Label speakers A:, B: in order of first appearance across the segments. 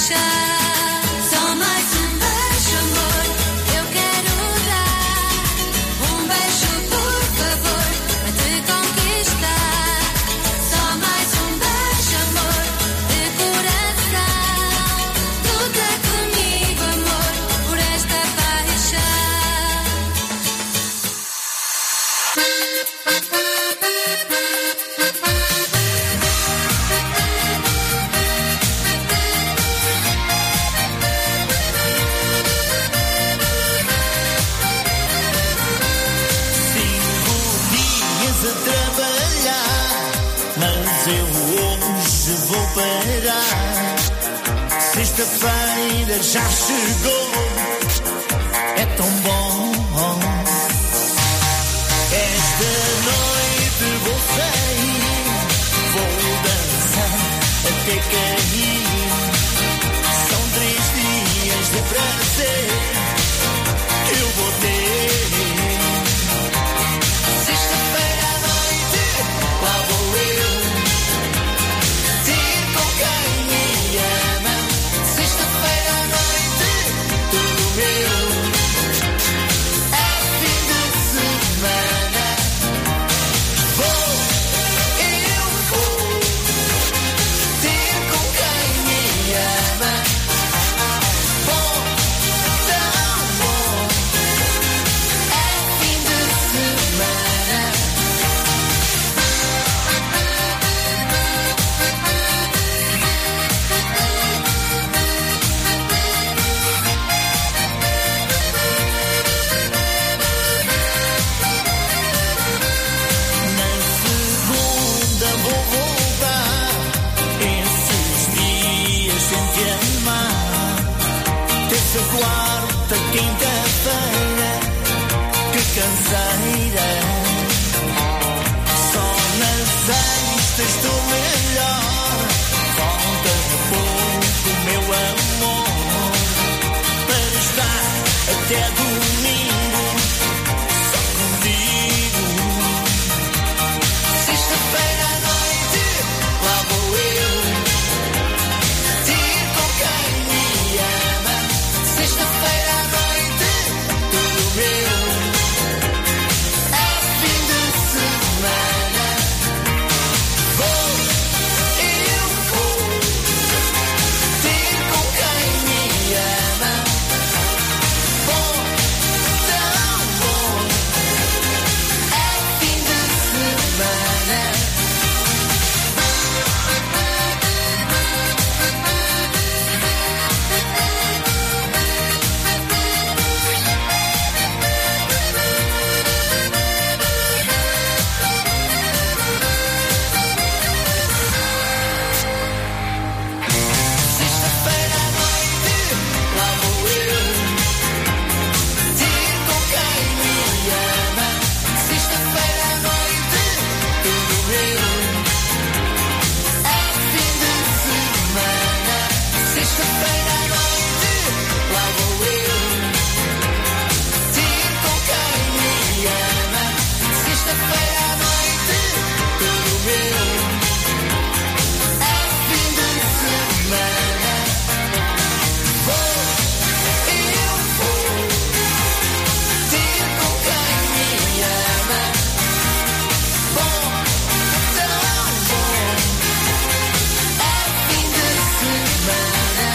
A: Sexta-feira já chegou, é tão bom. Esta noite vou sair, vou dançar até cair. São 3 dias de prazer que eu vou ter. Sexta-feira à noite, lá vou eu ter com quem me ama. Sexta-feira à noite, tudo meu. É fim de semana. Vou ter com quem me ama. Bom, tão bom. É fim de semana. Na segunda vou voltar, esses dias sem te amar. Terça, quarta, quinta-feira, que canseira. Só na sexta estou melhor. Falta pouco, meu amor, para estar até domingo só contigo. Sexta-feira à noite, lá vou eu ter com quem me ama. Sexta-feira à noite, tudo meu. É fim de semana. Vou ter com quem me ama. Bom, tão bom. É fim de semana. Sexta-feira à noite, lá vou eu ter com quem me ama. Sexta-feira à noite, tudo meu. É fim de semana. Sexta-feira à noite, lá vou eu ter com quem me ama. Sexta-feira à noite, tudo meu. É fim de semana. Vou ter com quem me ama. Bom, tão bom. É fim de semana.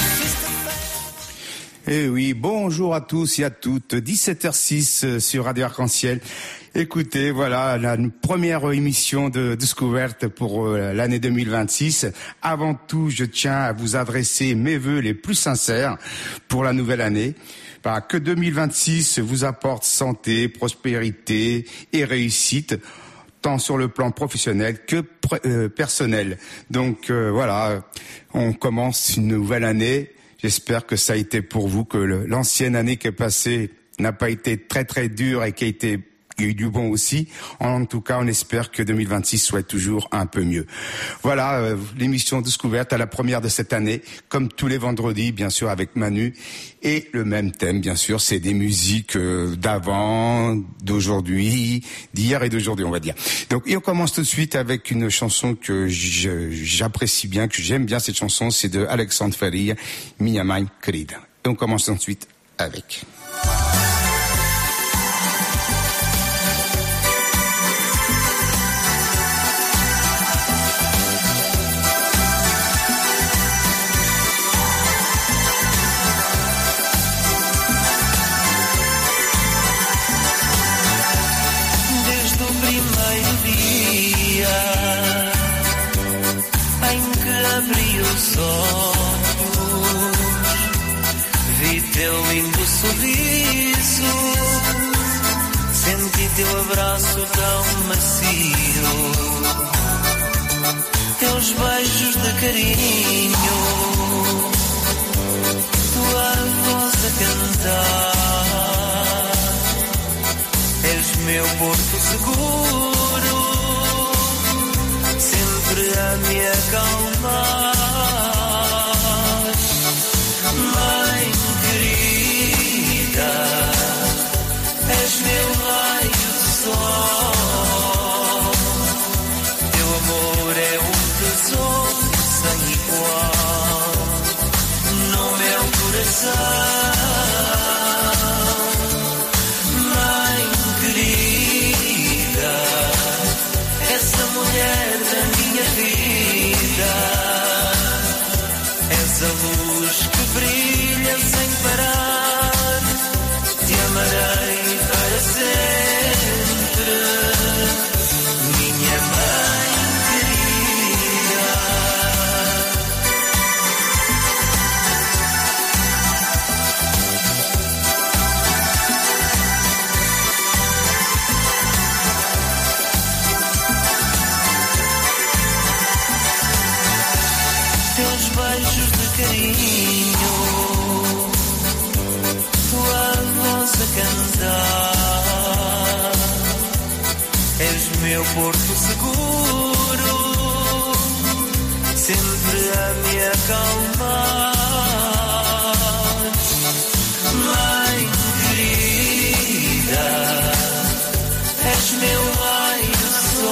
B: Eh oui, bonjour à tous et à toutes. 17h06 sur Radio Arc-en-Ciel. Écoutez, voilà la première émission de Découverte pour l'année 2026. Avant tout, je tiens à vous adresser mes vœux les plus sincères pour la nouvelle année. Que 2026 vous apporte santé, prospérité et réussite, tant sur le plan professionnel que personnel. Donc voilà, on commence une nouvelle année. J'espère que ça a été pour vous, que l'ancienne année qui est passée n'a pas été très très dure et qui a été il y a eu du bon aussi. En tout cas, on espère que 2026 soit toujours un peu mieux. Voilà, l'émission Découverte à la première de cette année, comme tous les vendredis, bien sûr, avec Manu. Et le même thème, bien sûr, c'est des musiques d'avant, d'aujourd'hui, d'hier et d'aujourd'hui, on va dire. Donc, et on commence tout de suite avec une chanson que j'apprécie bien, que j'aime bien cette chanson, c'est de Alexandre Faria, Minha Mãe Querida. Et on commence ensuite avec...
A: Vi teu lindo sorriso, senti teu abraço tão macio, teus beijos de carinho, tua voz a cantar. És meu porto seguro, sempre a me acalmar. Mãe querida, és meu raio de sol. Teu amor é um tesouro sem igual no meu coração. Mãe querida, és a mulher da minha vida. És a luz que brilha sem parar. Te amarei para sempre, minha mãe querida. Teus beijos de carinho, tua voz a cantar. És meu porto seguro, sempre a me acalmar. Mãe querida, és meu raio de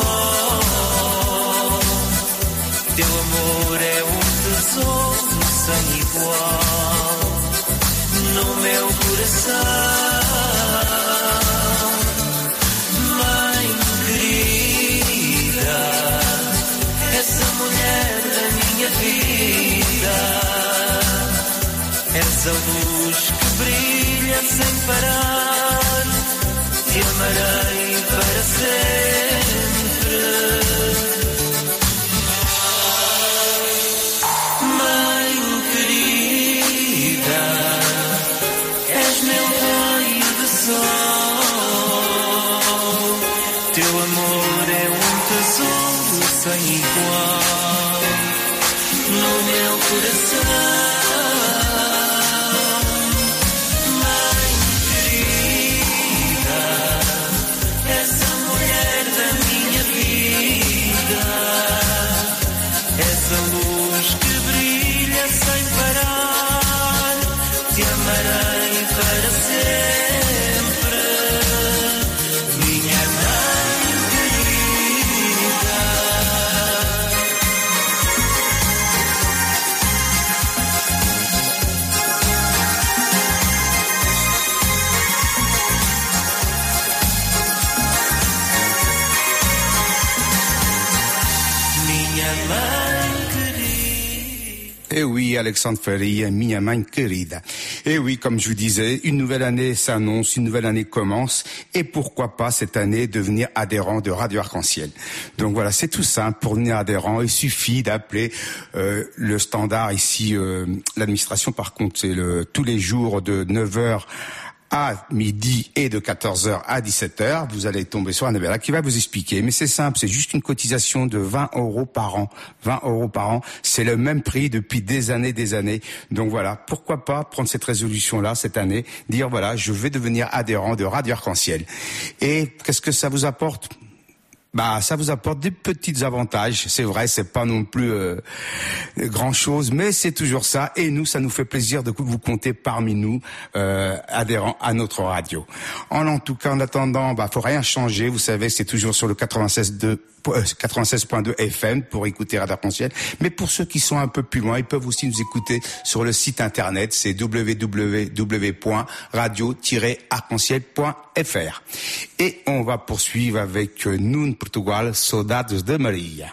A: sol. Teu amor é um tesouro sem igual no meu coração. Mãe querida, essa mulher da minha vida. És a luz que brilha sem parar. Te amarei para sempre. Mãe querida, és meu raio de sol. Teu amor é um tesouro sem igual no meu coração. Mãe querida, és a mulher da minha vida. És a luz que brilha sem parar. Te amarei para sempre, minha mãe querida. Minha mãe querida.
B: Eh oui, Alexandre Faria, Minha Mãe Querida. Et oui, comme je vous disais, une nouvelle année s'annonce, une nouvelle année commence, et pourquoi pas cette année devenir adhérent de Radio Arc-en-Ciel. Donc voilà, c'est tout simple. Pour devenir adhérent, il suffit d'appeler le standard ici, l'administration par contre, c'est tous les jours de 9h à midi et de 14h à 17h. Vous allez tomber sur Annabella qui va vous expliquer. Mais c'est simple, c'est juste une cotisation de 20 € par an. 20 € par an, c'est le même prix depuis des années. Donc voilà, pourquoi pas prendre cette résolution-là cette année, dire voilà, je vais devenir adhérent de Radio Arc-en-Ciel. Et qu'est-ce que ça vous apporte ? Ça vous apporte des petits avantages. C'est vrai, c'est pas non plus grand chose, mais c'est toujours ça. Et nous, ça nous fait plaisir de vous compter parmi nous, adhérents à notre radio. En tout cas, en attendant, faut rien changer. Vous savez, c'est toujours sur le 96.2 FM pour écouter Radio Arc-en-Ciel. Mais pour ceux qui sont un peu plus loin, ils peuvent aussi nous écouter sur le site internet. C'est www.radio-arc-en-ciel.fr. Et on va poursuivre avec Nuno Portugal, Saudades de Maria.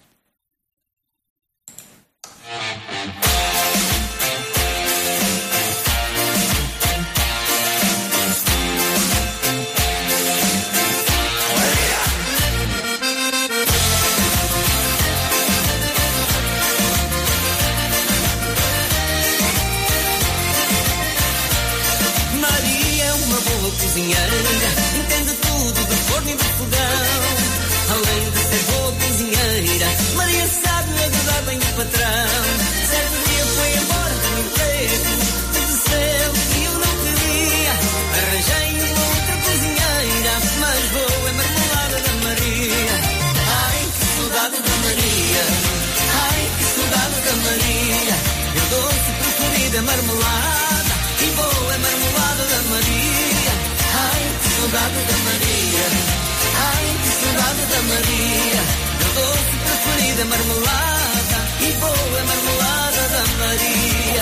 A: Entende tudo do forno e do fogão. Além de ser boa cozinheira, Maria sabe agradar bem o patrão. Certo dia foi embora do emprego, desceu e eu não queria. Arranjei uma outra cozinheira, mas boa é marmelada da Maria. Ai, que saudade da Maria. Ai, que saudade da Maria. Meu doce preferido é marmelada e boa é marmelada da Maria. Saudade da Maria, ai que saudade da Maria. Meu doce preferido é marmelada e boa é marmelada da Maria.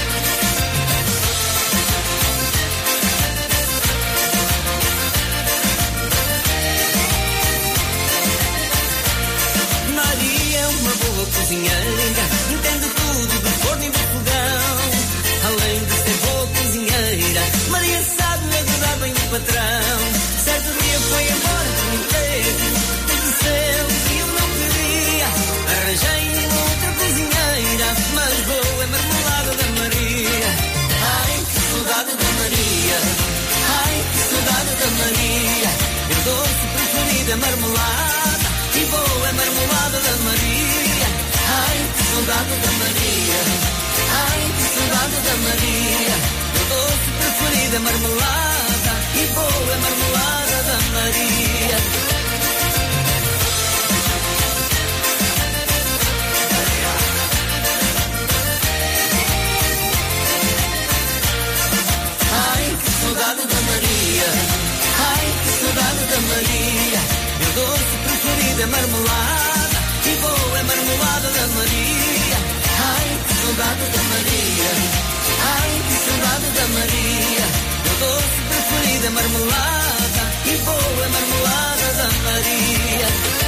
A: Maria é uma boa cozinheira, entende tudo do forno e do fogão. Além de ser boa cozinheira, Maria sabe agradar bem o patrão. Certo dia foi embora do emprego, desceu e eu não queria. Arranjei uma outra cozinheira, mas boa é marmelada da Maria. Ai, que saudade da Maria. Ai, que saudade da Maria. Meu doce preferido é marmelada e boa é marmelada da Maria. Ai, que saudade da Maria. Ai, que saudade da Maria. Meu doce preferido é marmelada e boa é marmelada da Maria. Ai, que saudade da Maria. Ai, que saudade da Maria. Meu doce preferido é marmelada e boa é marmelada da Maria. Ai, que saudade da Maria. Ai, que saudade da Maria. Meu doce preferido é marmelada e boa é marmelada da Maria.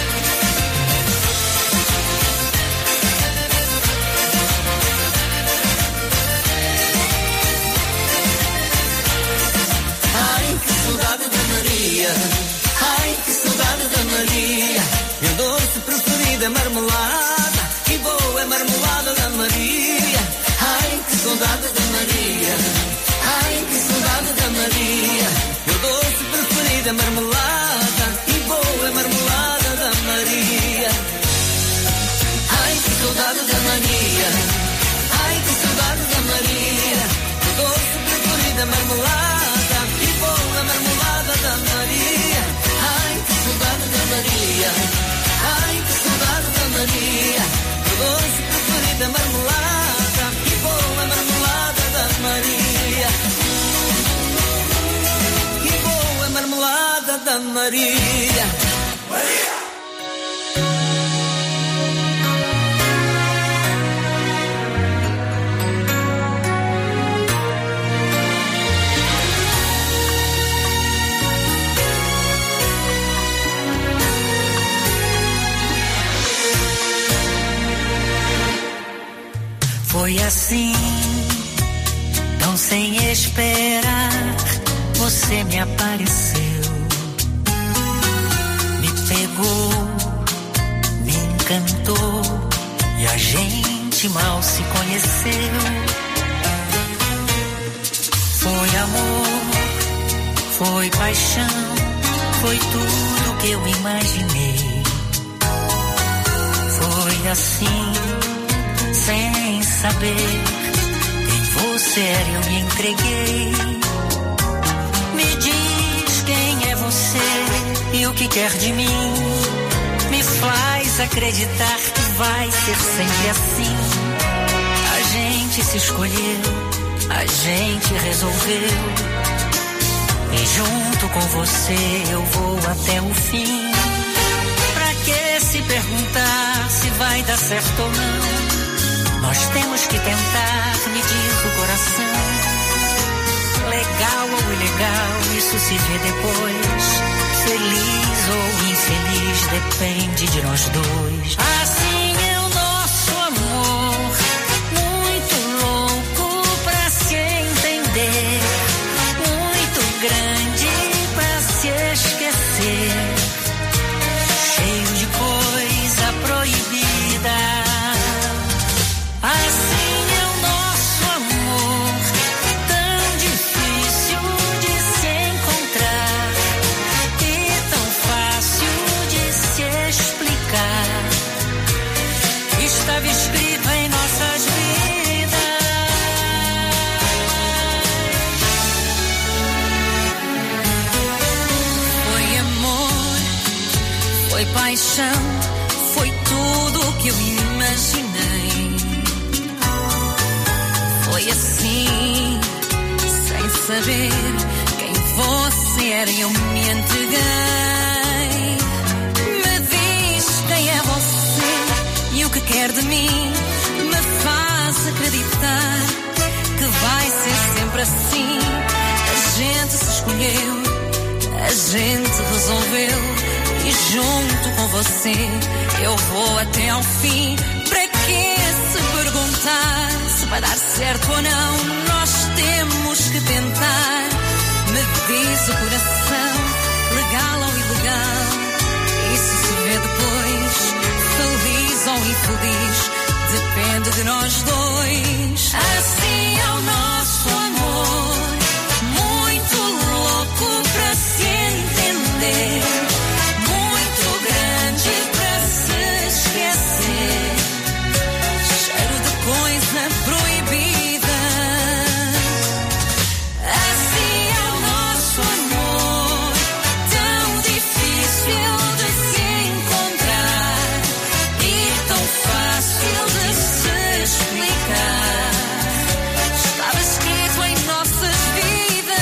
A: Ai, que saudade da Maria. Ai, que saudade da Maria. Meu doce preferido é marmelada e boa é marmelada da Maria. Ai, que saudade da Maria. Ai, que saudade da Maria. Meu doce preferido é marmelada e boa é marmelada da Maria. Ai, que saudade da Maria. Ai, que saudade da Maria. Meu doce preferido é marmelada e boa é marmelada da Maria. Ai, que saudade da Maria. Ai, que saudade da Maria. Meu doce preferido é marmelada e boa é marmelada da Maria. Marmelada da Maria. Maria.
C: Foi assim, tão sem esperar. Você me apareceu, me pegou, me encantou e a gente mal se conheceu. Foi amor Foi paixão, foi tudo que eu imaginei. Foi assim, sem saber quem você era, eu me entreguei. Me diz quem é você e o que quer de mim. Me faz acreditar que vai ser sempre assim. A gente se escolheu, a gente resolveu. E junto com você eu vou até o fim. Pra que se perguntar se vai dar certo ou não? Nós temos que tentar, me diz o coração. Legal ou ilegal, isso se vê depois. Feliz ou infeliz, depende de nós dois. Assim é o nosso amor, muito louco pra se entender, muito grande pra se esquecer, cheio de coisa proibida. Assim é o nosso amor, tão difícil de se encontrar e tão fácil de se explicar. Estava escrito em nossas vidas. Foi amor, foi paixão, foi tudo o que eu imaginei. Foi assim, sem saber quem você era, eu me entreguei. Me diz quem é você e o que quer de mim. Me faz acreditar que vai ser sempre assim. A gente se escolheu, a gente resolveu. E junto com você eu vou até ao fim. Pra que se perguntar se vai dar certo ou não? Nós temos que tentar. Me diz o coração, legal ou ilegal, isso se vê depois. Feliz ou infeliz, depende de nós dois. Assim é o nosso amor, muito louco pra se entender, muito grande pra se esquecer, cheiro de coisa proibida. Assim é o nosso amor, tão difícil de se encontrar e tão fácil de se explicar. Estava escrito em nossas vidas.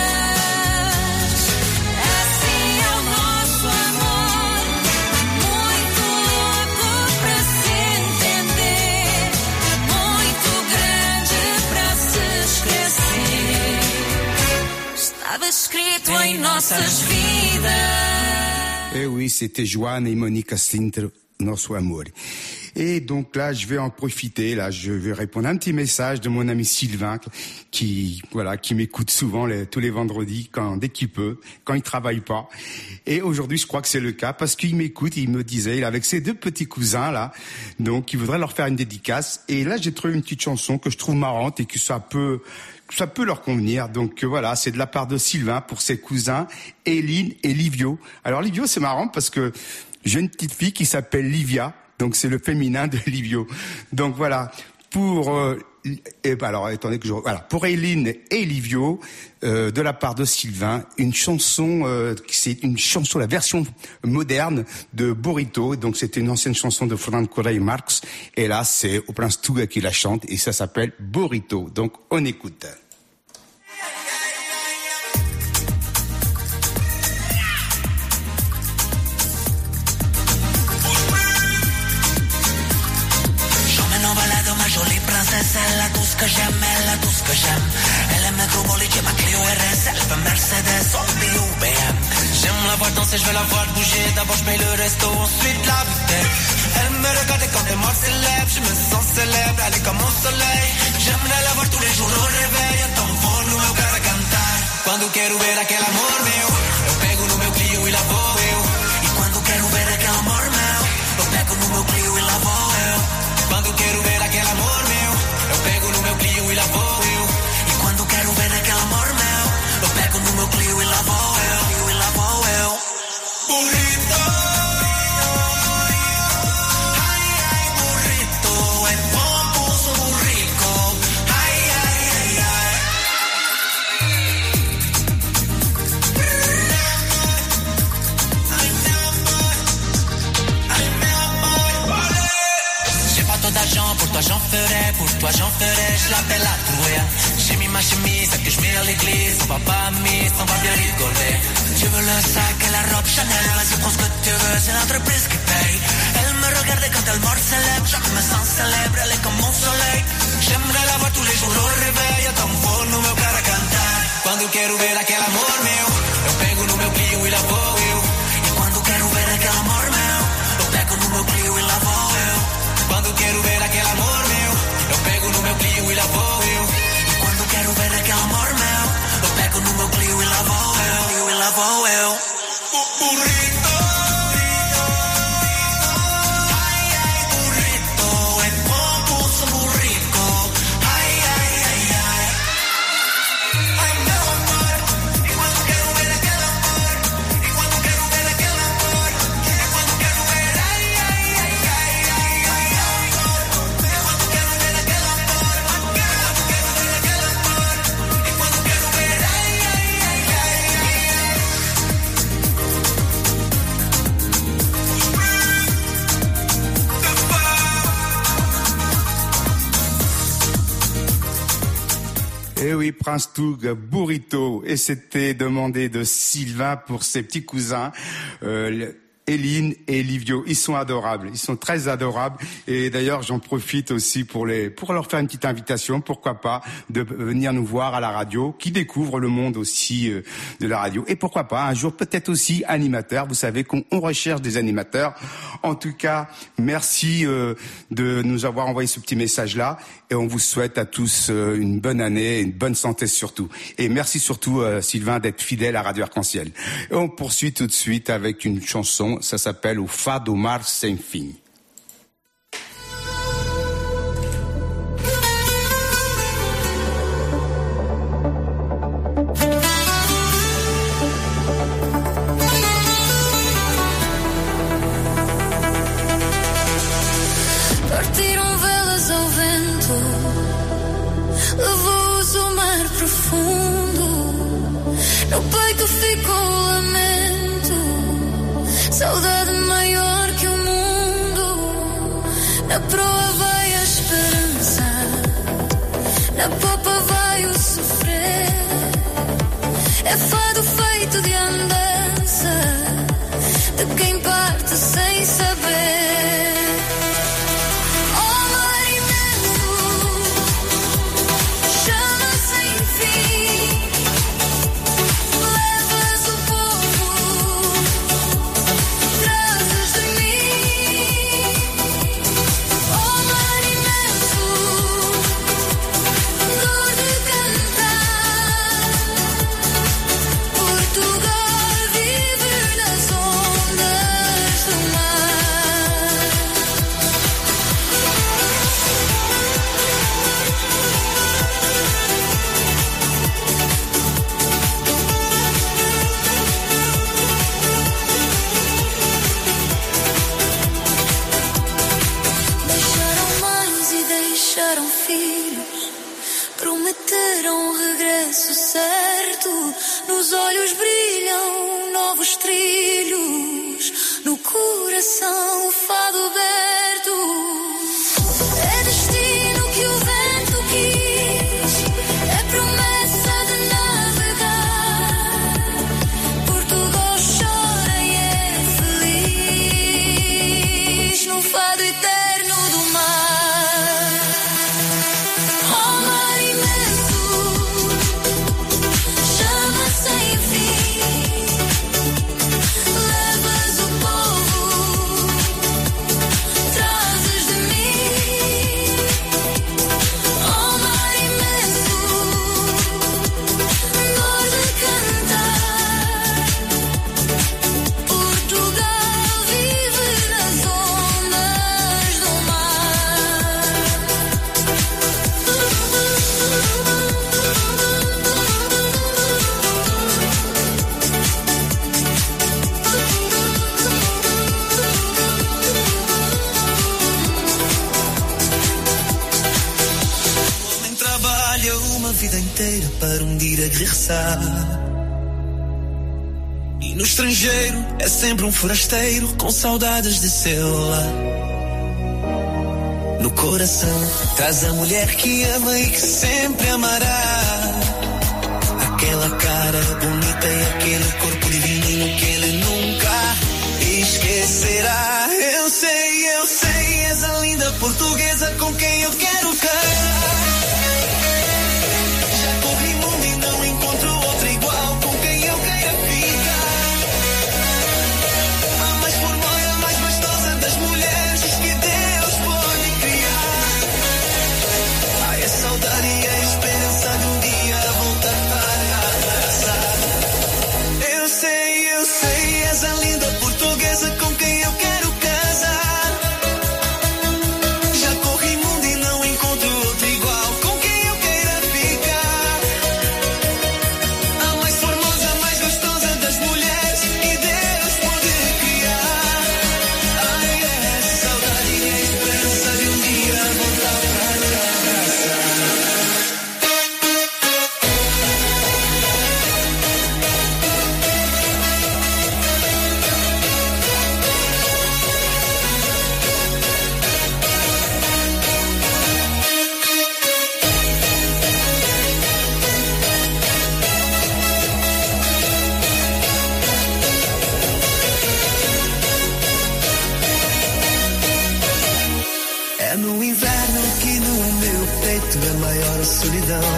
C: Assim é o nosso amor, muito louco pra se entender, muito grande pra se esquecer. Estava escrito em nossas vidas.
B: Eh oui, c'était Joanne et Monica Sinter, Nosso Amor. Et donc là, je vais en profiter. Là, je vais répondre à un petit message de mon ami Sylvain, qui m'écoute souvent tous les vendredis, dès qu'il peut, quand il travaille pas. Et aujourd'hui, je crois que c'est le cas parce qu'il m'écoute. Il me disait, il est avec ses deux petits cousins là, donc il voudrait leur faire une dédicace. Et là, j'ai trouvé une petite chanson que je trouve marrante et que ça peut leur convenir. Donc voilà, c'est de la part de Sylvain pour ses cousins Eline et Livio. Alors Livio, c'est marrant parce que j'ai une petite fille qui s'appelle Livia, donc c'est le féminin de Livio. Donc voilà, pour Eline et Livio, de la part de Sylvain, une chanson, c'est une chanson, la version moderne de Burrito. Donc c'était une ancienne chanson de Fernando Correa Marx. Et là, c'est au Prince Tuga qui la chante et ça s'appelle Burrito. Donc on écoute.
D: Ella tu scăjem Elle me gromolice ma Clio RSL Pe Mercedes ou BM. J'aime la voir danser, je vais la voir bouger. D'abord je paye le resto, ensuite la bouteille. Elle me regarde quand elle mort célèbre. Je me sens célèbre, elle est comme mon soleil. J'aimerais la voir tous les jours au réveil. Então vou no meu carro a cantar. Quando quero ver aquele amor meu, eu pego no meu Clio e lá vou eu. E quando quero ver aquele amor meu, eu pego no meu Clio e lá vou eu. Quando quero ver aquele amor meu, eu pego no meu Clio e lá vou eu. E quando quero ver aquele amor meu, eu pego no meu Clio e lá vou after je l'appelle à trouver. J'ai mis ma chemise, que je mets à l'église. On va pas à mise, on va bien rigoler. Tu veux le sac et la robe Chanel, vas-y prends ce que tu veux, c'est l'entreprise qui paye. Elle me regarde quand elle mord célèbre, je me sens célèbre, elle est comme mon soleil. J'aimerais la voir tous les jours au réveil, eu tão bom no meu cara cantar. Quando eu quero ver aquele amor meu, eu pego no meu Clio e lá vou eu. E quando quero ver aquele amor meu, eu pego no meu Clio e lá vou eu. Quando quero ver aquele amor meu, eu pego no meu Clio e lá vou eu. E quando quero ver aquele amor meu, eu pego no meu Clio e lá vou eu. E lá vou eu. Burrito.
B: Eh oui, Prince Toug, Burrito. Et c'était demandé de Sylvain pour ses petits cousins, Eline et Livio. Ils sont adorables, ils sont très adorables. Et d'ailleurs, j'en profite aussi pour leur faire une petite invitation, pourquoi pas, de venir nous voir à la radio, qui découvre le monde aussi de la radio. Et pourquoi pas, un jour, peut-être aussi animateur. Vous savez qu'on recherche des animateurs. En tout cas, merci de nous avoir envoyé ce petit message-là. Et on vous souhaite à tous une bonne année, une bonne santé surtout. Et merci surtout, Sylvain, d'être fidèle à Radio Arc-en-Ciel. Et on poursuit tout de suite avec une chanson, ça s'appelle O Fado Mar Sem Fim.
E: Levou-os o mar profundo, no peito ficou o lamento, saudade maior que o mundo. Na proa vai a esperança, na popa vai o sofrer. É fado feito de andança, de quem parte sem saber. Nos olhos brilham novos trilhos, no coração o fado aberto. É destino que o vento quis, é promessa de navegar. Portugal chora e é feliz no fado eterno do mar. Oh, mar imenso, sem fim, levas o povo, trazes de mim. Oh, mar imenso, dor de cantar. Portugal vive nas ondas do mar.
D: Uma vida inteira para um dia regressar. E no estrangeiro é sempre um forasteiro com saudades de seu lar. No coração. Traz a mulher que ama e que sempre amará. Aquela cara bonita e aquele corpo divino que ele nunca esquecerá. Eu sei, és a linda portuguesa com quem eu quero casar. Já corri mundo e não encontro outra igual com quem eu queira ficar. A mais formosa, a mais gostosa das mulheres que Deus pode criar. Ai, a saudade e a esperança de um dia voltar para abraçar. Eu sei, és a linda portuguesa com quem eu quero casar. Já corri mundo e não encontro outro igual com quem eu queira ficar. A mais formosa, a mais gostosa das mulheres que Deus pode criar. Ai, é saudade e a esperança de um dia voltar para te abraçar. É no inverno que no meu peito é maior a solidão.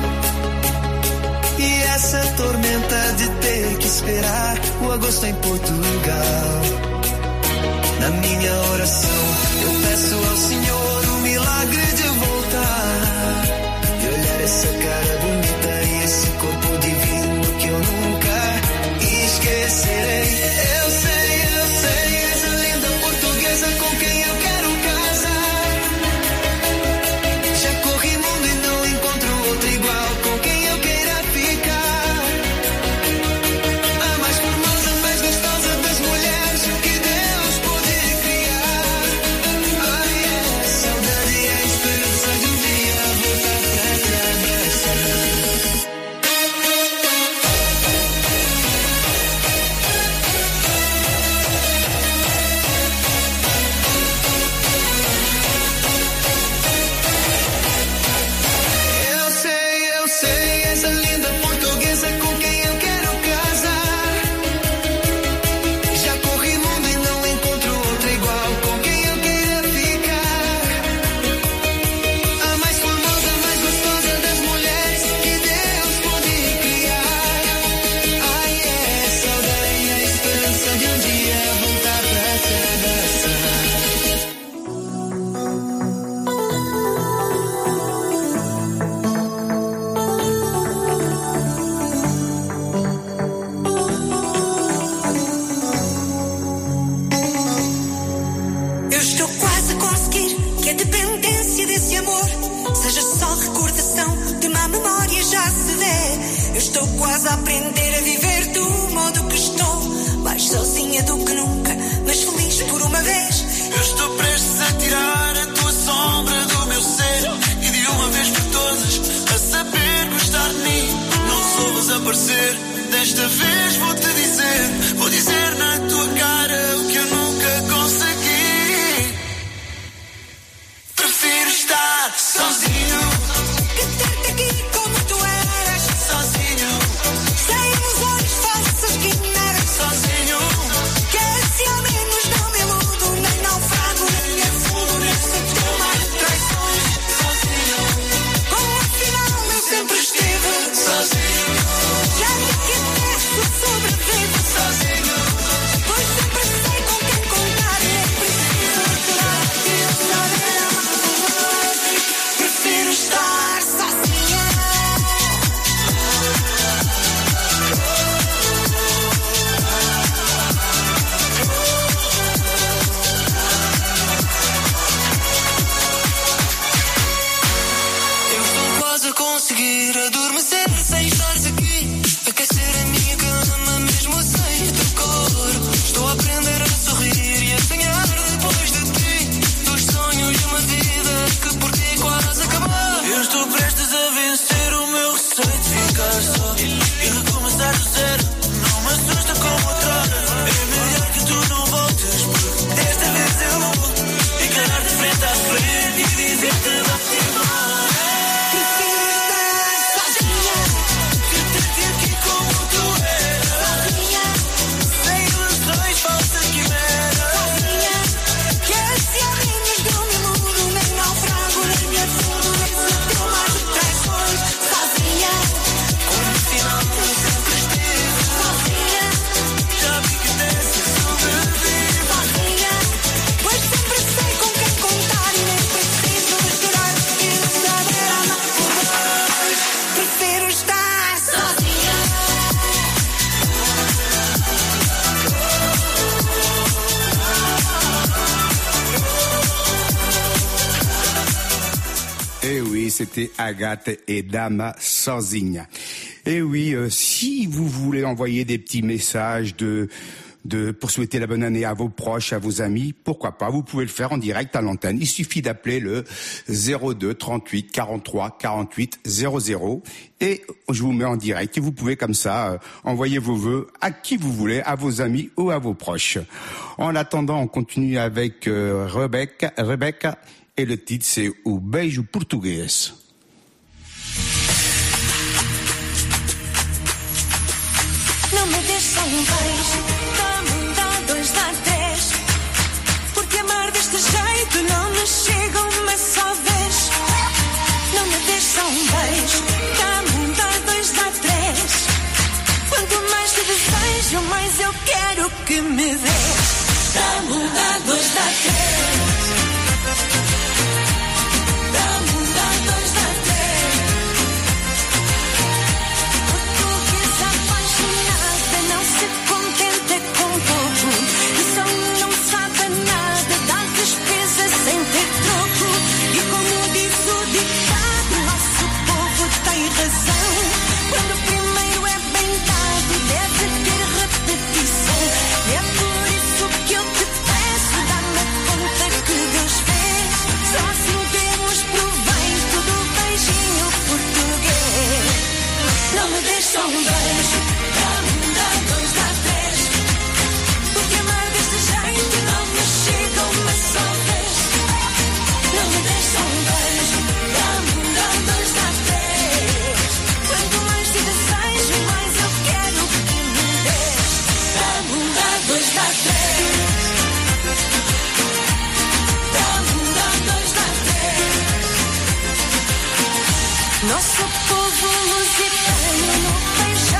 D: E essa tormenta de ter que esperar o agosto em Portugal. Na minha oração eu peço ao Senhor o milagre de voltar e olhar essa cara bonita e esse corpo divino que eu nunca esquecerei. Eu sei, és a linda portuguesa com quem eu quero casar. Já corri mundo e não encontro outro igual com quem eu queira ficar. A mais formosa, a mais gostosa das mulheres que Deus pode criar. Ai, é saudade e a esperança de um dia voltar pra te abraçar. Eu sei, és a linda portuguesa com quem eu quero casar. Já corri mundo e não encontro outra igual com quem eu queira ficar. A mais formosa, a mais gostosa das mulheres que Deus pode criar. Ai, é saudade e a esperança de um dia voltar pra te abraçar.
F: Eu estou quase a conseguir que a dependência desse amor seja só recordação de uma memória já se vê. Eu estou quase a aprender a viver do modo que estou, mais sozinha do que nunca, mas feliz por uma vez.
D: Eu estou prestes a tirar a tua sombra do meu ser e de uma vez por todas a saber gostar de mim. Não soubes aparecer, desta vez vou dizer na tua cara o que eu nunca consegui. Prefiro estar sozinho,
F: Que ter-te aqui como tu eras,
D: sozinho,
F: sem ilusões falsas quimeras,
D: sozinho.
F: que assim ao menos não me iludo, nem naufrago, nem me afundo nesse teu mar de traições.
D: Sozinho,
F: Como afinal eu sempre estive,
D: sozinho,
F: já vi que até sobrevivo,
D: sozinho.
F: pois sempre sei com quem contar e é preciso aturar e eu saber amar. Prefiro estar sozinha.
D: Eu estou quase a conseguir adormecer sem estares aqui, aquecer a minha cama mesmo sem o teu calor. Estou a aprender a sorrir e a sonhar depois de ti, dos sonhos de uma vida que por ti quase acabou. Eu estou prestes a vencer o meu receio de ficar só e recomeçar do zero. Não me assusta como outrora. É melhor que tu não voltes, porque desta vez eu vou encarar de frente à frente e
B: c'était Agathe et Dama Sozinha. Et oui, si vous voulez envoyer des petits messages pour souhaiter la bonne année à vos proches, à vos amis, pourquoi pas, vous pouvez le faire en direct à l'antenne. Il suffit d'appeler le 02 38 43 48 00 et je vous mets en direct et vous pouvez comme ça envoyer vos vœux à qui vous voulez, à vos amis ou à vos proches. En attendant, on continue avec Rebecca et le titre c'est O Beijo Português.
E: Não me deixa beijo, dá-me, dá dois, dá três. Porque amar deste jeito não me chega uma só vez. Não me deixa beijo, dá-me, dá dois, dá três. Quanto mais te desejo, mais eu quero que me dês. Dá-me, dá dois, dá três. Dá-me, dá dois, dá três. Portuguesa apaixonada não se contenta com pouco. E só não sabe nada, dá despesa sem ter troco. E como diz o ditado, nosso povo tem razão. Quando o primeiro é bem dado, deve ter repetição. E é por isso que eu te peço, dá-me conta que Deus fez. Só assim temos proveito do beijinho português. Não me deixa beijo, dá-me, dá dois, dá três. Porque amar deste jeito não me chega uma só vez. Não me deixa beijo, dá-me, dá dois, dá três. Quanto mais te desejo, mais eu quero que me dês. Dá-me, dá dois, dá três. Dá-me, dá dois, dá três. Nosso povo lusitano no beijão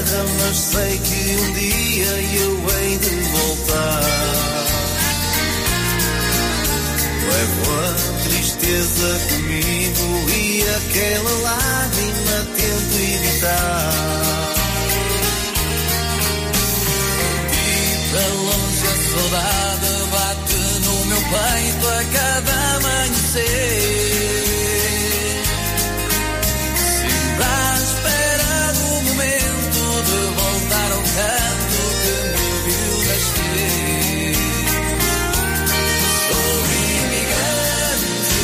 G: terra, mas sei que um dia eu hei de voltar. Levo a tristeza comigo e aquela lágrima tento evitar. E para longe a saudade bate no meu peito a cada amanhecer. Sempre à espera do momento de voltar ao canto que me viu nascer. Sou imigrante,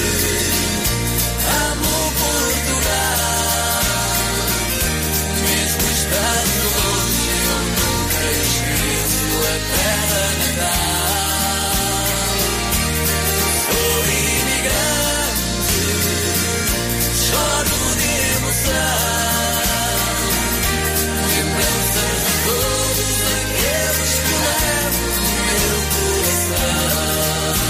G: amo Portugal. Mesmo estando longe eu nunca esqueço a terra natal. Sou imigrante, choro de emoção. Lembranças de todos aqueles que levo no meu coração.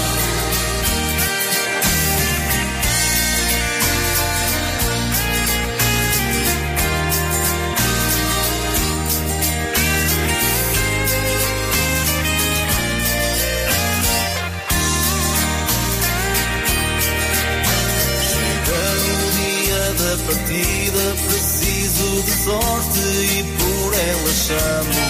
G: Da partida preciso de sorte e por ela chamo.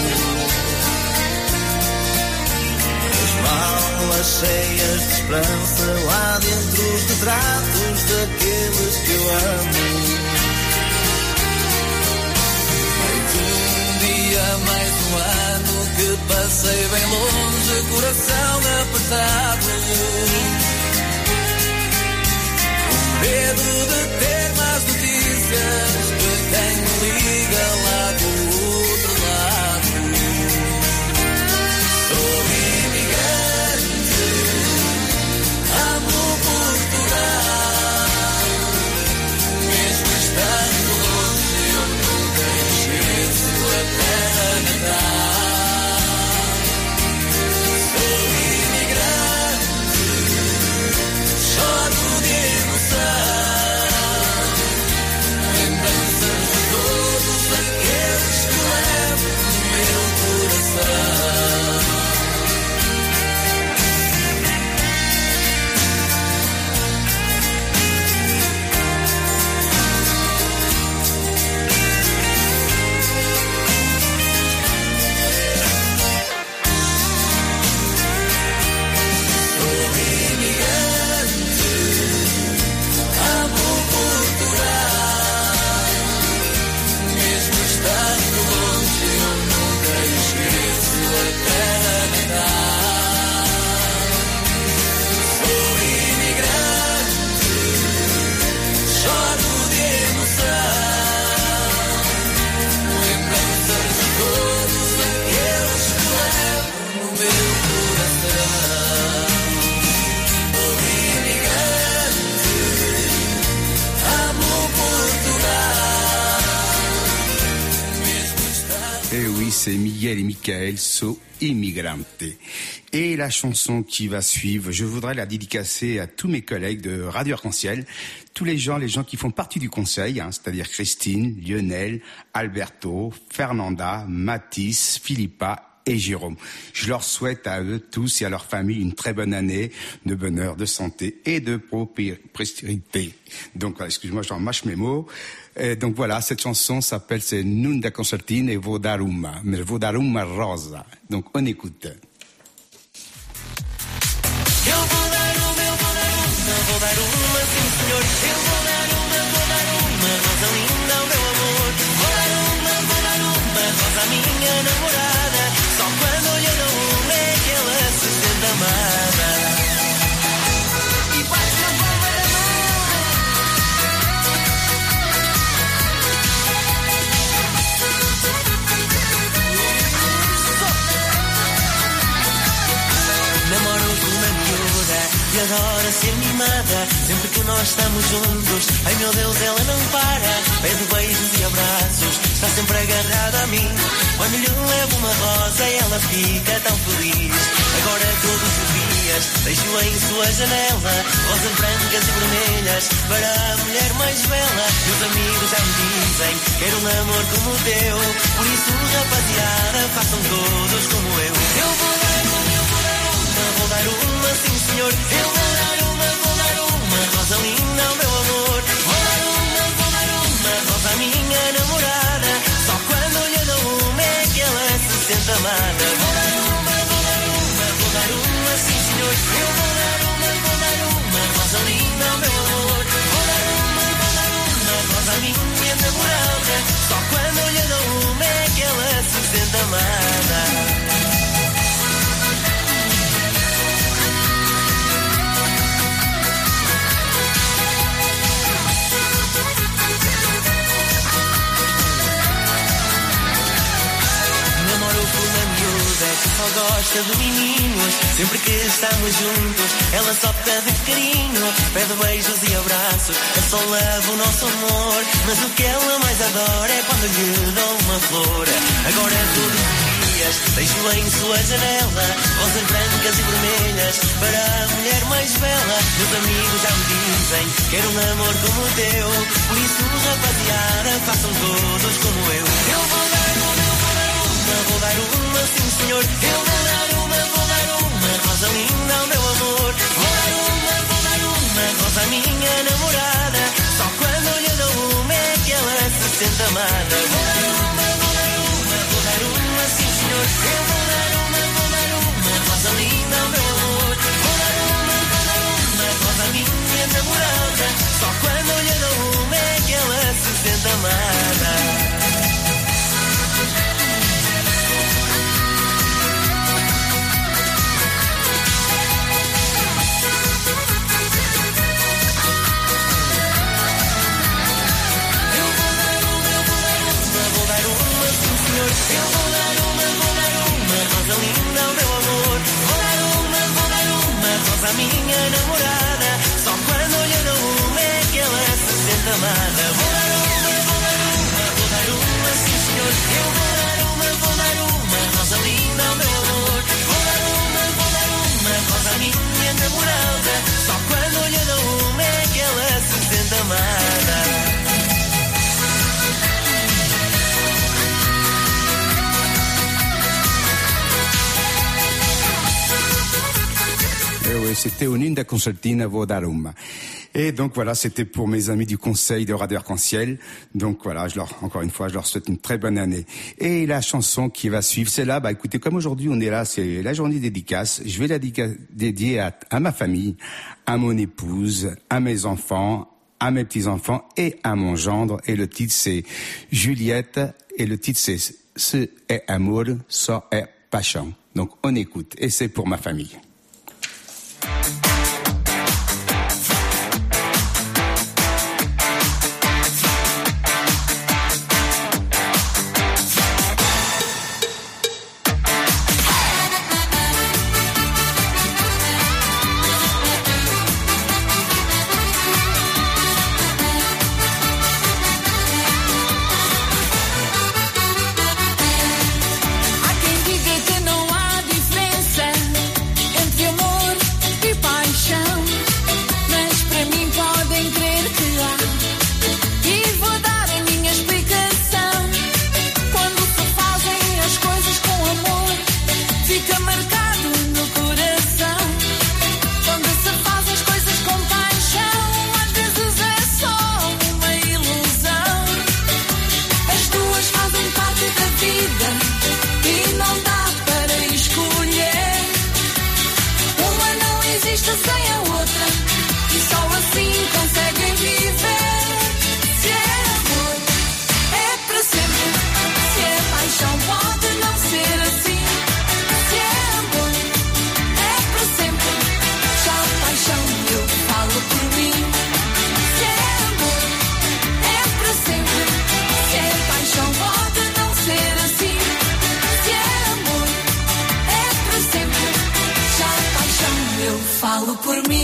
G: As malas cheias de esperança lá dentro os retratos daqueles que eu amo. Mais um dia, mais um ano que passei bem longe, coração apertado. Medo de ter mais notícias de quem me liga lá do outro lado. Sou imigrante, amo Portugal. Mesmo estando longe eu nunca esqueço a terra natal. Sou imigrante, choro de emoção. Lembranças de todos aqueles que levo no meu coração. Sou imigrante, amo Portugal. Mesmo estando longe eu nunca esqueço a terra natal. Sou imigrante, choro de emoção. Lembranças de todos aqueles que levo no meu coração. Sou imigrante, amo Portugal. Mesmo estando
B: Et oui, c'est Miguel et Michael, So Immigrante. Et la chanson qui va suivre, je voudrais la dédicacer à tous mes collègues de Radio Arc-en-Ciel, tous les gens qui font partie du conseil, c'est-à-dire Christine, Lionel, Alberto, Fernanda, Mathis, Philippa et Jérôme. Je leur souhaite à eux tous et à leur famille une très bonne année de bonheur, de santé et de prospérité. Donc, excuse-moi, j'en mâche mes mots. Et donc voilà, cette chanson s'appelle c'est Nunda Concertina et Vodaruma, mais Vodaruma Rosa. Donc on écoute.
G: Eu vou dar uma, sim senhor. Eu vou dar uma, rosa linda, o meu amor. Vou dar uma, rosa minha namorada. Só quando olho no é que ela se sente amada. E bate na palma da mão. Namoro com uma miúda e adora ser mimada. Sempre que nós estamos juntos, ai meu Deus, ela não para. Pede beijos e abraços, está sempre agarrada a mim. Quando lhe levo uma rosa, ela fica tão feliz. Agora todos os dias vermelhas. Deixo em sua janela rosas brancas e vermelhas para a mulher mais bela. Meus amigos já me dizem, quero um amor como o teu. Por isso, rapaziada, façam todos como eu. Eu vou dar uma, sim senhor. Eu vou dar uma rosa linda ao meu amor. Vou dar uma rosa à minha namorada. Só quando lhe dou uma é que ela se sente amada. Vou dar uma, sim senhor. Eu vou dar uma rosa linda ao meu amor. Vou dar uma rosa à minha namorada. Só quando lhe dou uma é que ela se sente amada. Que só gosta de meninos. Sempre que estamos juntos, ela só pede carinho, pede beijos e abraços. Eu só levo o nosso amor, mas o que ela mais adora é quando lhe dou uma flor. Agora é todos os dias, deixo em sua janela rosas brancas e vermelhas para a mulher mais bela. Meus amigos já me dizem, quero um amor como o teu. Por isso, rapaziada, façam todos como eu. Eu vou dar uma, sim senhor. Eu vou dar uma rosa linda ao meu amor. Vou dar uma rosa à minha namorada. Só quando lhe dou uma é que ela se sente amada. Vou dar uma, sim senhor. Eu vou dar uma rosa linda ao meu amor. Vou dar uma rosa à minha namorada. Só quando lhe dou uma é que ela se sente amada. Eu vou dar uma rosa linda ao meu amor. Vou dar uma rosa à minha namorada. Só quando lhe dou uma é que ela se sente amada. Vou dar uma, sim senhor. Eu vou dar uma rosa linda ao meu amor. Vou dar uma rosa à minha namorada. Só quando lhe dou uma é que ela se sente amada.
B: Oui, c'était une Linda Concertina Vodaruma. Et donc voilà, c'était pour mes amis du conseil de Radio Arc-en-Ciel. Donc voilà, encore une fois, je leur souhaite une très bonne année. Et la chanson qui va suivre, c'est là, écoutez, comme aujourd'hui on est là, c'est la journée dédicace. Je vais la dédier à ma famille, à mon épouse, à mes enfants, à mes petits-enfants et à mon gendre. Et le titre c'est Juliette. Et le titre c'est Ce est amour, ça est passion. Donc on écoute. Et c'est pour ma famille.
E: Há quem diga que não há diferença entre amor e paixão, mas para mim podem crer que há. E vou dar a minha explicação. Quando se fazem as coisas com amor, fica marcado no coração. Quando se faz as coisas com paixão, às vezes é só uma ilusão. As duas fazem parte da vida e não dá para escolher. Uma não existe sem a outra e só assim conseguem viver. Se é amor, é para sempre. Se é paixão, pode não ser assim. Se é amor, é para sempre. Já a paixão eu falo por mim. Se é amor, é para sempre. Se é paixão, pode não ser assim. Se é amor, é para sempre. Já a paixão eu falo por mim.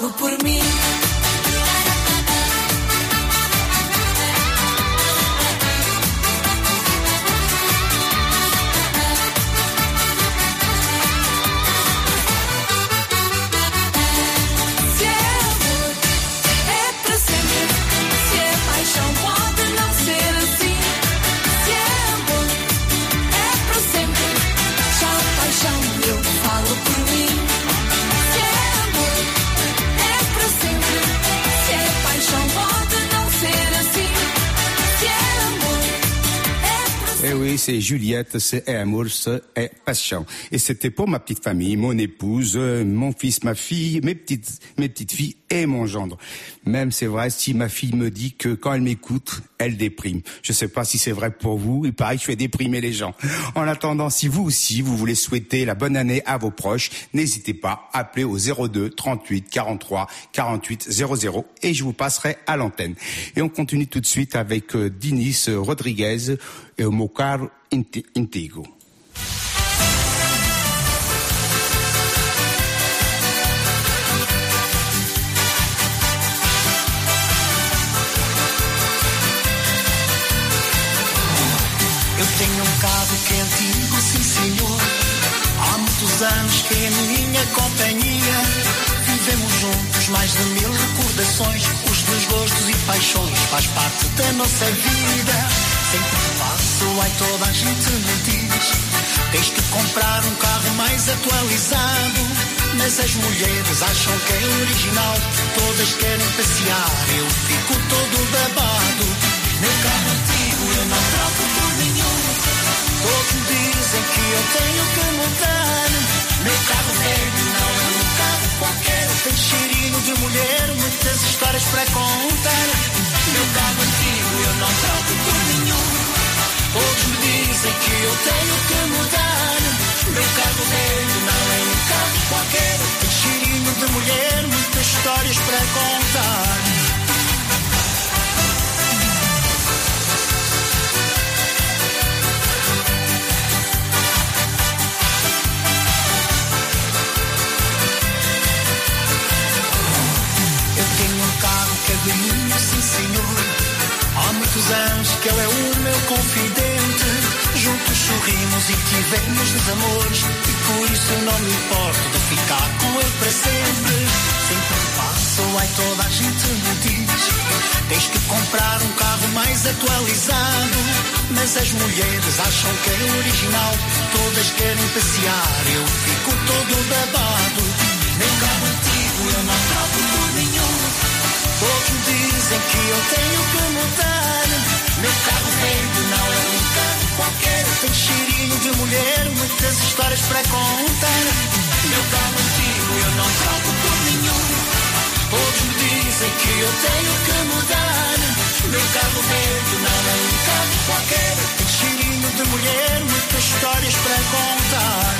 F: falo por mim.
B: Oui, c'est Juliette, c'est amour, c'est passion. Et c'était pour ma petite famille, mon épouse, mon fils, ma fille, mes petites filles et mon gendre. Même c'est vrai, si ma fille me dit que quand elle m'écoute, elle déprime. Je sais pas si c'est vrai pour vous, il paraît que je fais déprimer les gens. En attendant, si vous aussi, vous voulez souhaiter la bonne année à vos proches, n'hésitez pas, appelez au 02 38 43 48 00 et je vous passerai à l'antenne. Et on continue tout de suite avec Dinis Rodriguez et Mocar Intigo.
D: Eu tenho um carro que é antigo, sim senhor. Há muitos anos que é minha companhia. Vivemos juntos mais de 1000 recordações. Os teus gostos e paixões faz parte da nossa vida. Sempre que passo, ai toda a gente me diz: tens que comprar um carro mais atualizado. Mas as mulheres acham que é original. Todas querem passear, eu fico todo babado. Meu carro antigo eu não troco por nenhum. Todos dizem que eu tenho que mudar. Meu carro velho não é um carro qualquer. Tem cheirinho de mulher, muitas histórias para contar. Meu carro antigo eu não troco por nenhum. Todos me dizem que eu tenho que mudar. Meu carro velho não é um carro qualquer. Tem cheirinho de mulher, muitas histórias para contar. Sim senhor, há muitos anos que ele é o meu confidente. Juntos sorrimos e tivemos desamores, e por isso eu não me importo de ficar com ele para sempre. Sempre que passo, ai toda a gente me diz: tens que comprar um carro mais atualizado. Mas as mulheres acham que é original. Todas querem passear, eu fico todo babado. Meu carro antigo eu não troco por nenhum. Todos dizem que eu tenho que mudar. Meu carro velho não é um carro qualquer. Tem cheirinho de mulher, muitas histórias para contar. Meu carro antigo eu não troco por nenhum. Todos me dizem que eu tenho que mudar. Meu carro velho não é um carro qualquer. Tem cheirinho de mulher, muitas histórias para contar.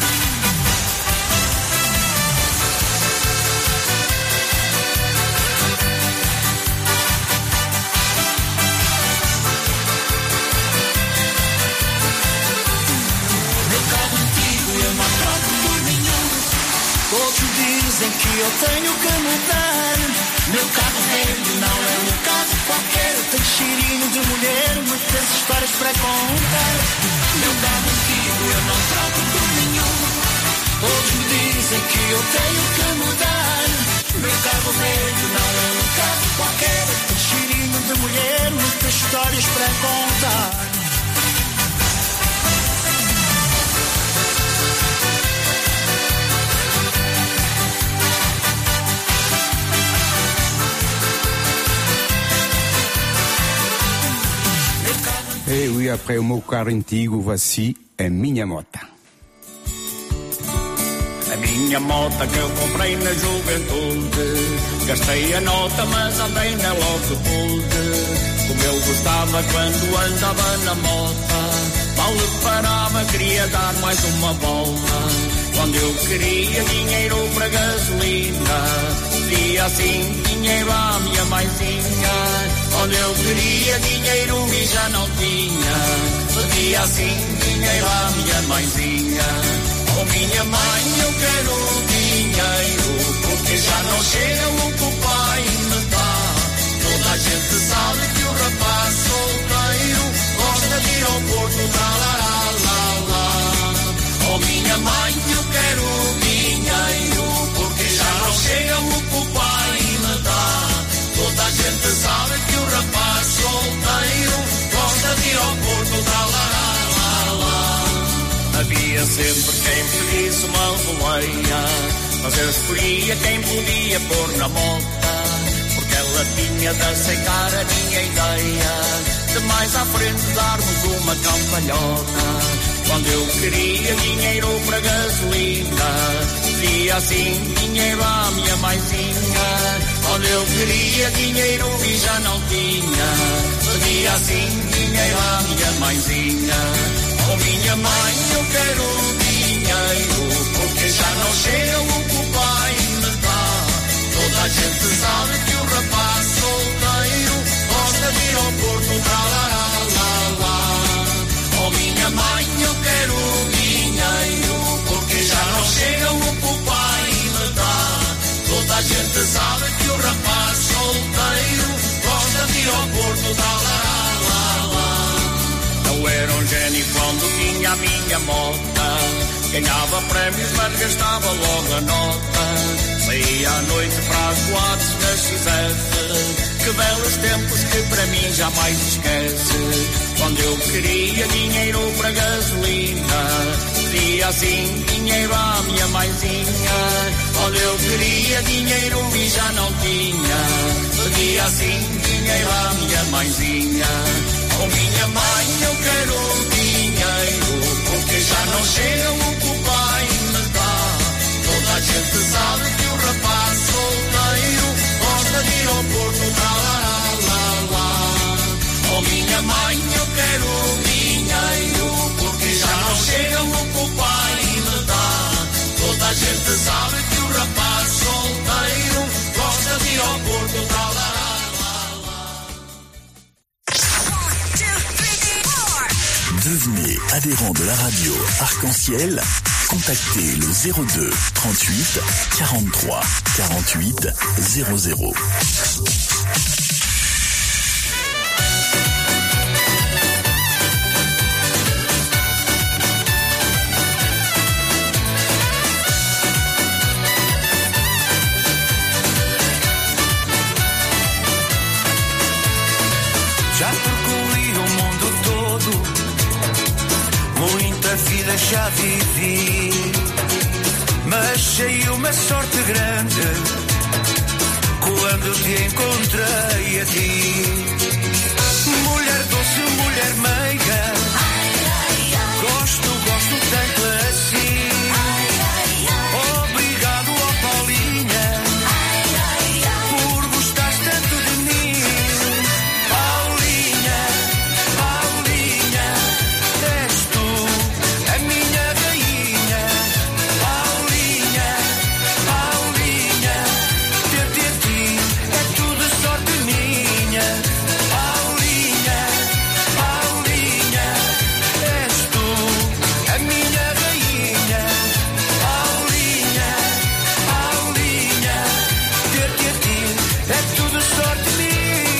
D: Todos dizem que eu tenho que mudar. Meu carro velho não é um carro qualquer. Tem cheirinho de mulher, muitas histórias para contar. Meu carro antigo eu não troco por nenhum. Todos me dizem que eu tenho que mudar. Meu carro velho não é um carro qualquer. Tem cheirinho de mulher, muitas histórias para contar.
B: Et oui, après o Mocar Antigo, voici a minha mota.
H: A minha mota que eu comprei na juventude, gastei a nota mas andei na logo que pude. Como eu gostava quando andava na mota, mal lhe parava, queria dar mais uma volta. Quando eu queria dinheiro para gasolina, pedia assim dinheiro à minha mãezinha. Quando eu queria dinheiro e já não tinha, pedia assim dinheiro à minha mãezinha. Oh minha mãe, eu quero dinheiro, porque já não chega o que o pai me dá. Toda a gente sabe que o rapaz solteiro gosta de ir ao Porto, lá, lá, lá, lá. Oh minha mãe, eu quero dinheiro, porque já não chega o que o pai me dá. Toda a gente sabe que o rapaz solteiro gosta de ir ao Porto, lá, lá, lá, lá. Havia sempre quem pedisse uma boleia, mas eu escolhia quem podia pôr na moita, porque ela tinha de aceitar a minha ideia de mais à frente darmos uma cambalhota. Quando eu queria dinheiro para gasolina, pedia assim dinheiro à minha mãezinha. Quando eu queria dinheiro e já não tinha, pedia assim dinheiro à minha mãezinha. Oh minha mãe, eu quero dinheiro, porque já não chega o que o pai me dá. Toda a gente sabe que o rapaz solteiro gosta de ir ao Porto, lá, lá, lá, lá. Oh minha mãe, eu quero dinheiro, porque já não chega o que o pai me dá. Toda a gente sabe que o rapaz solteiro gosta de ir ao Porto, lá, lá, lá, lá. Eu era um gênio quando tinha a minha mota, ganhava prémios mas gastava logo a nota. Saía à noite para as boates da XF, que belos tempos que para mim jamais esquece. Quando eu queria dinheiro para gasolina, pedia assim dinheiro à minha mãezinha. Quando eu queria dinheiro e já não tinha, pedia assim dinheiro à minha mãezinha. Oh minha mãe, eu quero dinheiro, porque já não chega o que o pai me dá. Toda a gente sabe que o rapaz solteiro gosta de ir ao Porto, lá, lá, lá, lá. Oh minha mãe, eu quero dinheiro, porque já não chega o que o pai me dá. Toda a gente sabe que o rapaz solteiro gosta de ir ao Porto, lá, lá, lá.
I: Devenez adhérent de la radio Arc-en-Ciel. Contactez le 02 38 43 48 00.
J: Já percorri o mundo todo, muita vida já vivi, mas sei uma sorte grande quando te encontrei a ti. Mulher doce, mulher meiga, gosto tanto assim. Obrigado, ó Paulinha, por gostar tanto de mim. Paulinha, Paulinha, és tu a minha rainha. Paulinha, Paulinha, ter-te a ti é tudo sorte minha. Paulinha, Paulinha, és tu a minha rainha. Paulinha, Paulinha, ter-te a ti é tudo sorte minha.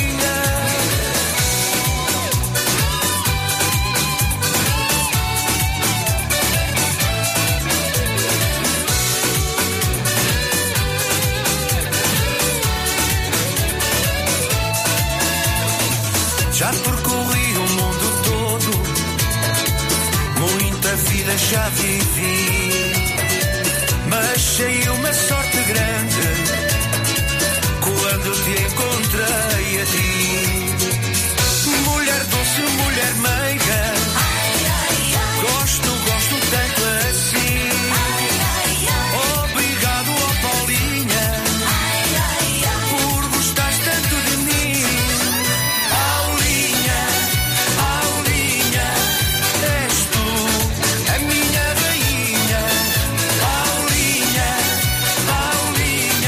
J: Já percorri o mundo todo, muita vida já vivi, mas sei uma sorte grande quando te encontrei a ti. Mulher doce, mulher meiga, gosto tanto assim. Obrigado, ó Paulinha, por gostar tanto de mim. Paulinha, Paulinha, és tu a minha rainha. Paulinha, Paulinha,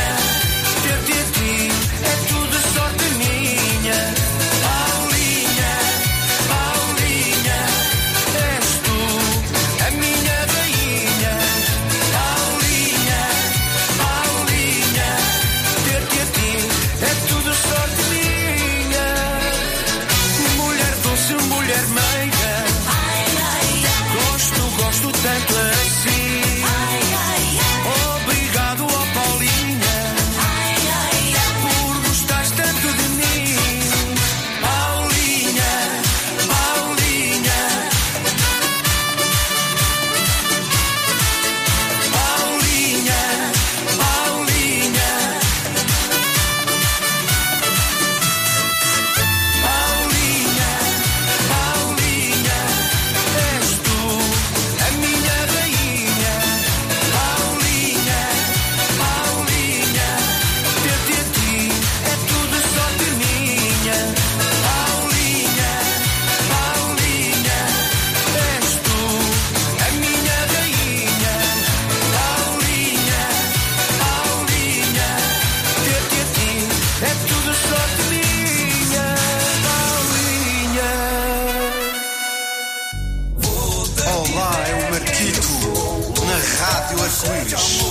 K: Arco-Íris.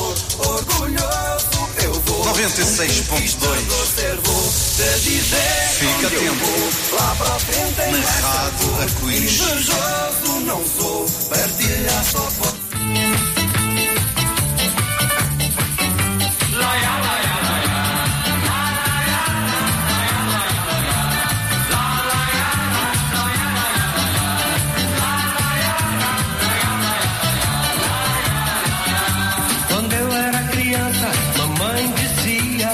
K: 96.2. Fica atento. Na Rádio Arco-Íris.
L: Não sou, partilha só pode.
J: Quando eu era criança, mamãe dizia: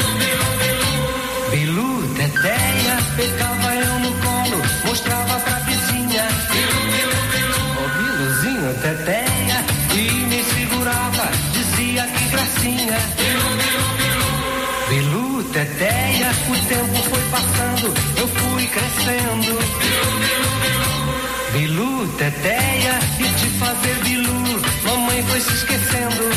J: Bilu, teteia, pegava eu no colo, mostrava pra vizinha. Ô Biluzinho, teteia, e me segurava, dizia que gracinha. Bilu, teteia, o tempo foi passando, eu fui crescendo. Bilu, teteia, e de fazer bilu, mamãe foi se esquecendo.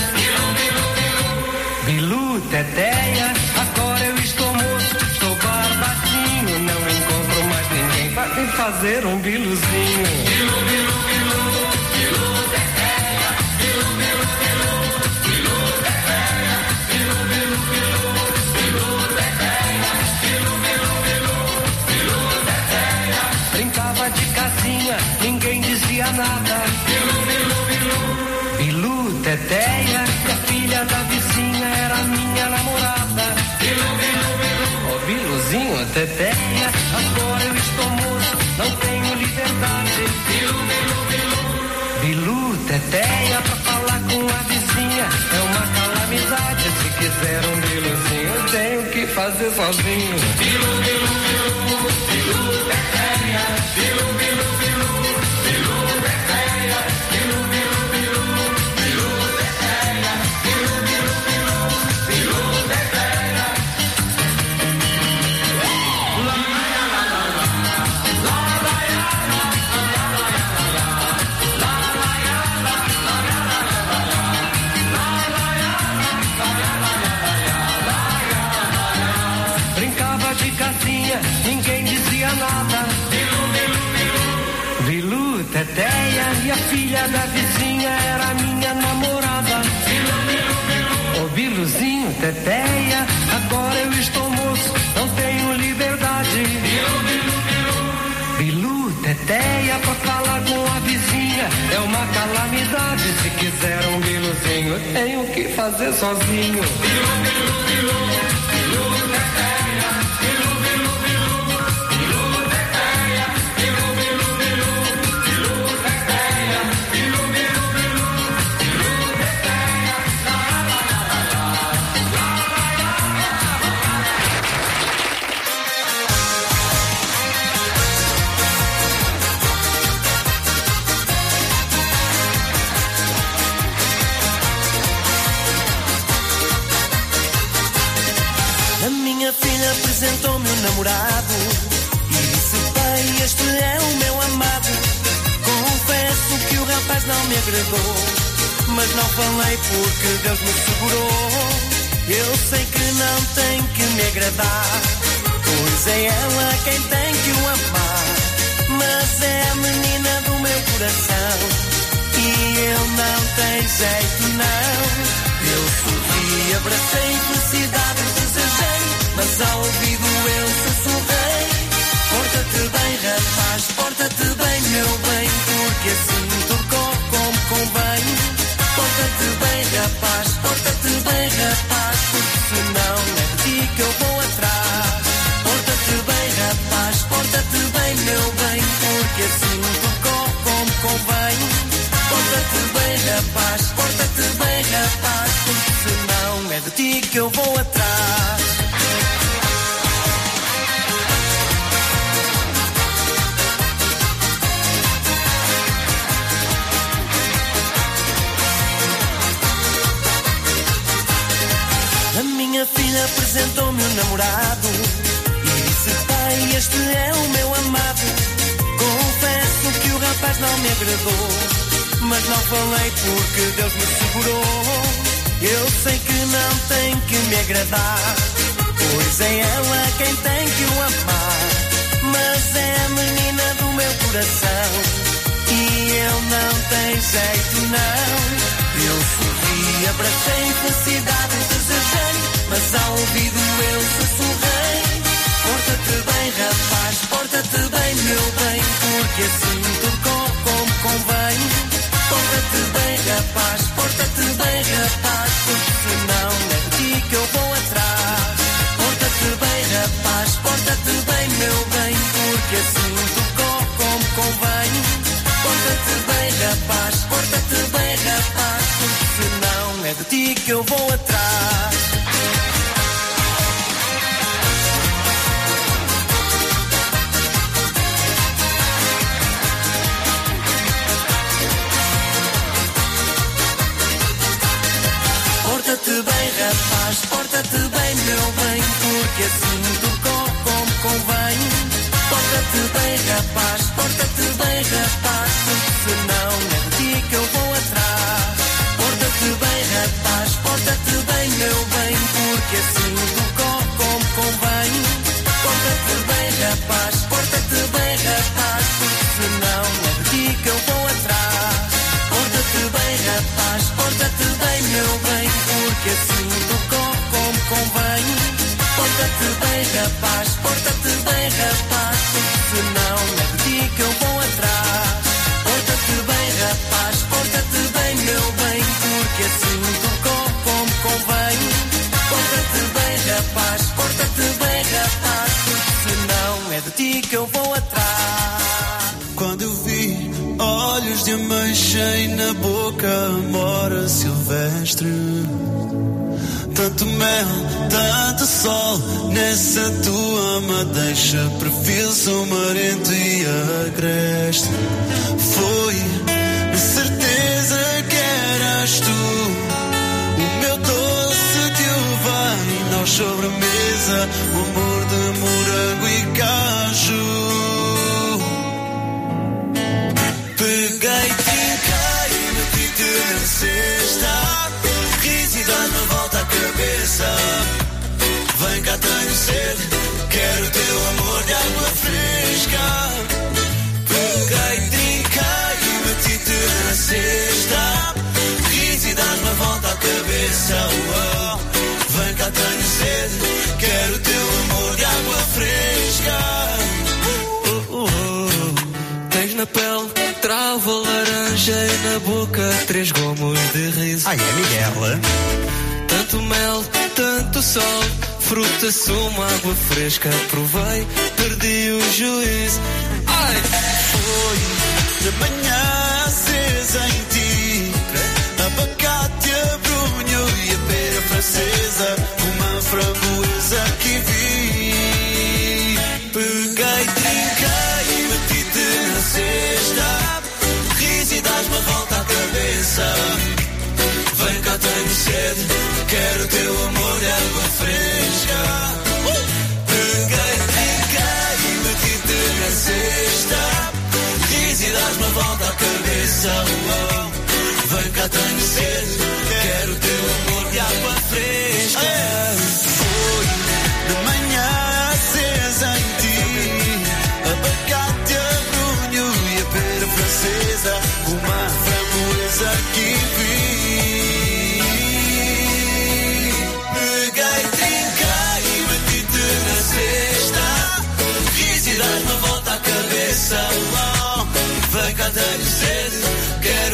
J: Bilu, teteia, agora eu estou moço, estou barbadinho, não encontro mais ninguém pra me fazer um biluzinho. Bilu, bilu, bilu, bilu, teteia, bilu, bilu, bilu, bilu, teteia, bilu, bilu, bilu, bilu, teteia, bilu, bilu, bilu, bilu, teteia. Brincava de casinha, ninguém dizia nada. Bilu, bilu, bilu, bilu, teteia, e a filha da vizinha era minha namorada. Bilu, bilu, bilu, ô Biluzinho, teteia, agora eu estou moço, não tenho liberdade. Bilu, bilu, bilu, bilu, teteia, pra falar com a vizinha é uma calamidade. Se quiser um biluzinho, eu tenho que fazer sozinho. Bilu, bilu, bilu, bilu, teteia, bilu, bilu, bilu, bilu, teteia, bilu, bilu, bilu, bilu, teteia, bilu, bilu, bilu, bilu, teteia. La la la la la, la la la la, la la la la. Brincava de casinha, ninguém dizia nada. Bilu, bilu, bilu, bilu, teteia, e a filha da vizinha era minha namorada. Bilu, bilu, bilu, ô Biluzinho, teteia, agora eu estou moço, não tenho liberdade. Bilu, bilu, bilu, bilu, teteia, pra falar com a vizinha é uma calamidade. Se quiser um biluzinho, eu tenho que fazer sozinho. Bilu, bilu, bilu, bilu, teteia, bilu, bilu, bilu, bilu, teteia, bilu, bilu, bilu, bilu, teteia, bilu, bilu, bilu, bilu, teteia, la la la la la,
A: A minha filha apresentou-me um namorado e disse: pai, este é o meu amado. Confesso que o rapaz não me agradou, mas não falei porque Deus me segurou. Eu sei que não tem que me agradar, pois é ela quem tem que o amar. Mas é a menina do meu coração e ele não tem jeito não. Eu sorri, abracei, felicidade desejei, mas ao ouvido eu sussurrei: porta-te bem, rapaz, porta-te bem, meu bem, porque assim tocou como convém. Porta-te bem, rapaz, porta-te bem, rapaz, porque senão é de ti que eu vou atrás. Porta-te bem, rapaz, porta-te bem, meu bem, porque assim tocou como convém. Porta-te bem, rapaz, porta-te bem, rapaz, porque senão é de ti que eu vou atrás. A minha filha apresentou-me um namorado e disse: pai, este é o meu amado. Confesso que o rapaz não me agradou, mas não falei porque Deus me segurou. Eu sei que não tem que me agradar, pois é ela quem tem que o amar. Mas é a menina do meu coração e ele não tem jeito não. Eu sorri,
G: para sempre felicidade desejei, mas ao ouvido eu sussurrei: porta-te bem, rapaz, porta-te bem, meu bem, porque assim tudo corre como convém. Porta-te bem, rapaz, porta-te bem, rapaz, porque senão é de ti que eu vou atrás. Porta-te bem, rapaz, porta-te bem, meu bem, porque assim tudo corre como convém. Porta-te bem, rapaz, porta-te bem, rapaz, porque senão é de ti que eu vou atrás. Porta-te bem, rapaz, porta-te bem, meu bem, porque assim tudo corre como convém. Porta-te bem, rapaz, porta-te bem, rapaz, porque senão é de ti que eu vou atrás. Porta-te bem, rapaz, porta-te bem, meu bem, porque assim tudo corre como convém. Porta-te bem, rapaz, porta-te bem, rapaz, porque senão é de ti que eu vou atrás. Porta-te bem, rapaz, porta-te bem, meu bem, porque assim tudo corre como convém. Porta-te bem, rapaz, porta-te bem, rapaz, porque senão é de ti que eu vou atrás. Porta-te bem, rapaz, porta-te bem, meu bem, porque assim tudo corre como convém. Porta-te bem, rapaz, porta-te bem, rapaz, porque senão é de ti que eu vou atrás.
L: Quando eu vi olhos de ameixa e na boca amora silvestre, tanto mel, tanto sol nessa tua madeixa, perfil sumarento e agreste. Foi certeza que eras tu, o meu doce de uva e nós sobremesa, o amor de morango e caju. Peguei, trinquei e meti-te na cesta, ris e dá-me volta à cabeça. Vem cá, tenho sede, quero teu amor de água fresca. Peguei, trinquei e meti-te na cesta, ris e dá-me volta à cabeça. Oh, vem cá, tenho sede, quero teu amor de água fresca.
G: Tens na pele trava, laranja e na boca 3 gomos de riso.
M: Ai, é Miguel.
G: Tanto mel, tanto sol, fruta, sumo, água fresca. Provei, perdi o juízo. Ai!
L: Foi de manhã acesa em ti, abacate, abrunho e a pera francesa, uma framboesa que vi. Peguei, trinquei e meti-te na cesta, ris e dás-me a volta à cabeça. Vem cá, tenho sede, quero teu amor de água fresca. Peguei, trinquei e meti-te na cesta, ris e dás-me a volta à cabeça. Vem cá, tenho sede, quero teu amor de água fresca. Foi de manhã acesa em ti, abacate, abrunho e a pera francesa, uma framboesa que vi. Peguei, trinquei e meti-te na cesta, ris e dás-me a volta à cabeça. Vem cá, tenho sede, quero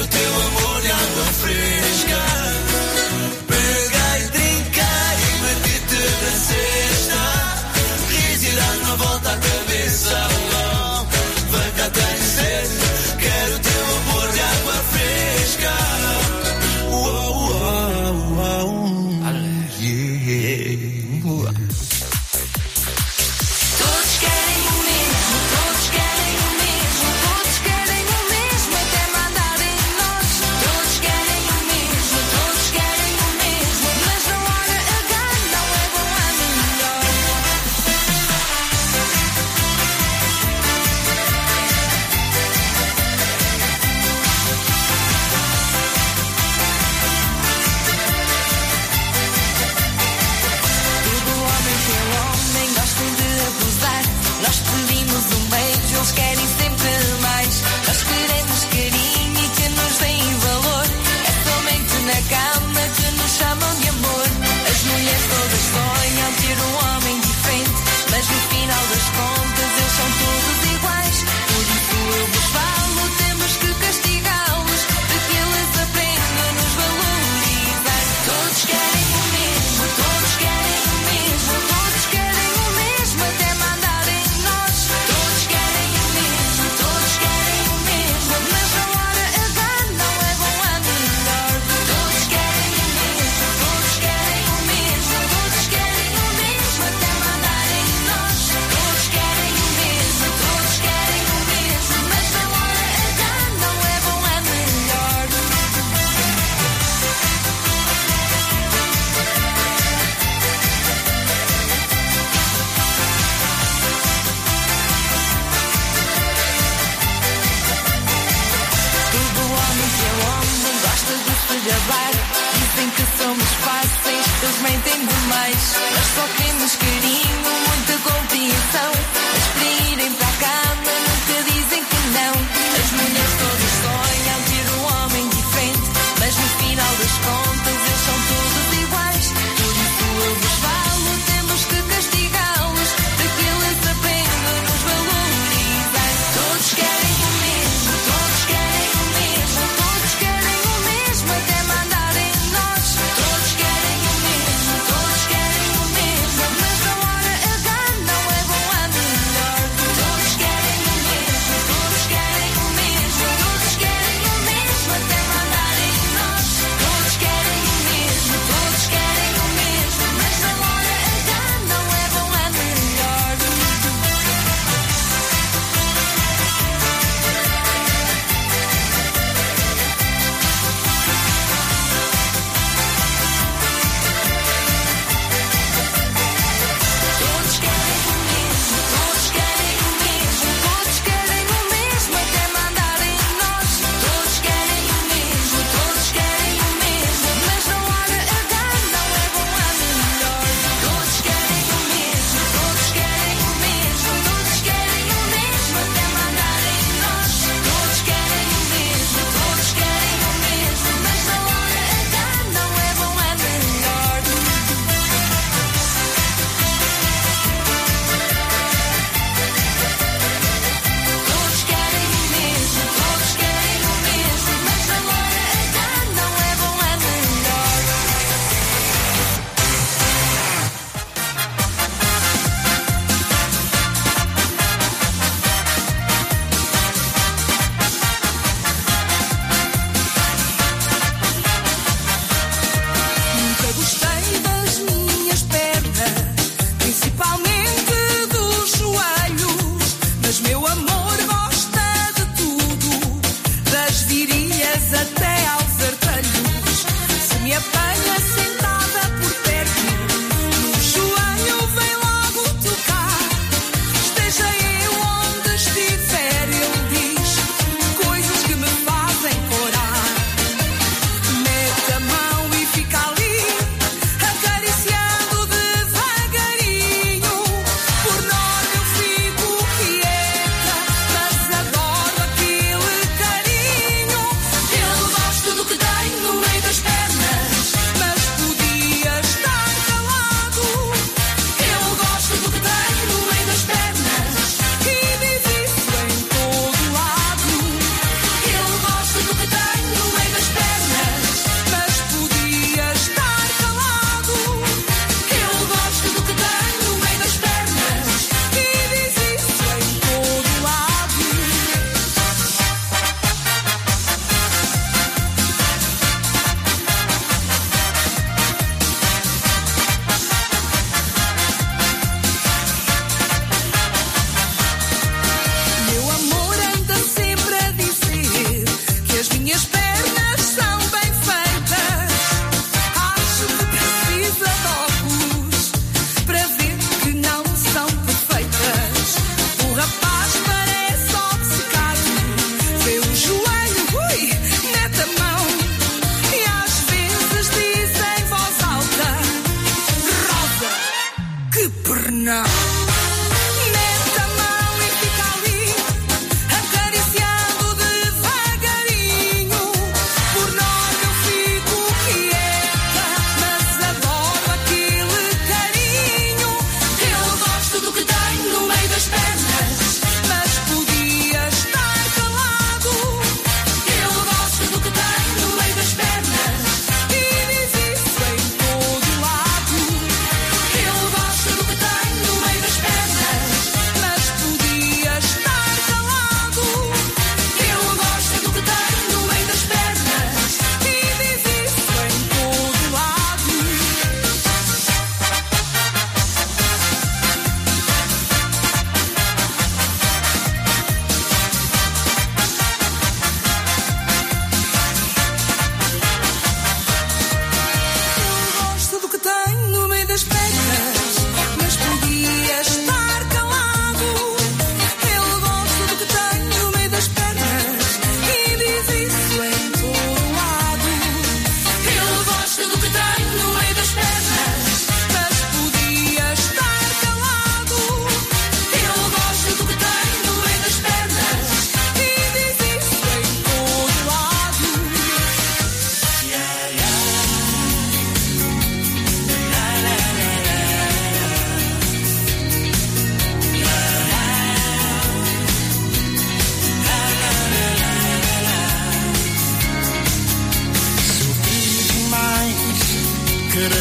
M: gabar. Dizem que somos fáceis, eles mentem demais. Nós só queremos carinho, muita compreensão. Mas para irem para a cama nunca dizem que não. As mulheres todas sonham ter um homem diferente, mas no final das contas eles são todos iguais. Por isso eu vos falo, temos que castigá-los, para que eles aprendam a nos valorizar. Todos querem o mesmo, todos querem o mesmo, todos querem o mesmo, até mandarem nós. Todos querem o mesmo, todos querem o mesmo, mas na hora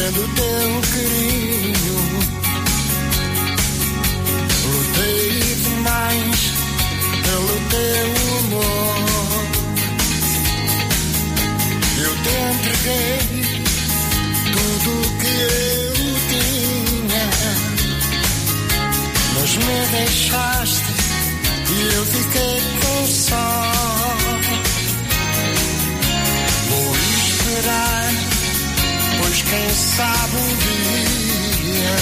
N: do teu carinho. Lutei demais pelo teu amor. Eu te entreguei tudo que eu tinha, mas me deixaste e eu fiquei com só. Vou esperar, pois quem sabe um dia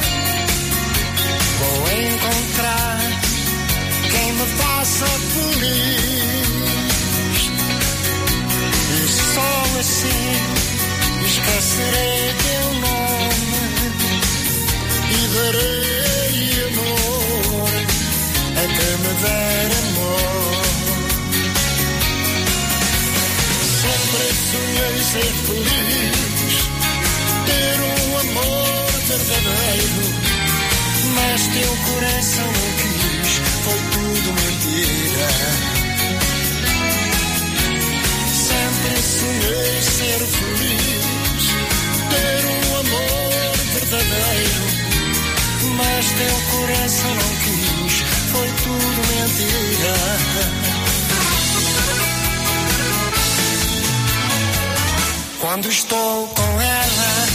N: vou encontrar quem me faça feliz. E só assim esquecerei teu nome e darei amor a quem me der amor. Sempre sonhei ser feliz, ter um amor verdadeiro, mas teu coração não quis, foi tudo mentira. Sempre sonhei ser feliz, ter um amor verdadeiro, mas teu coração não quis, foi tudo mentira. Quando estou com ela,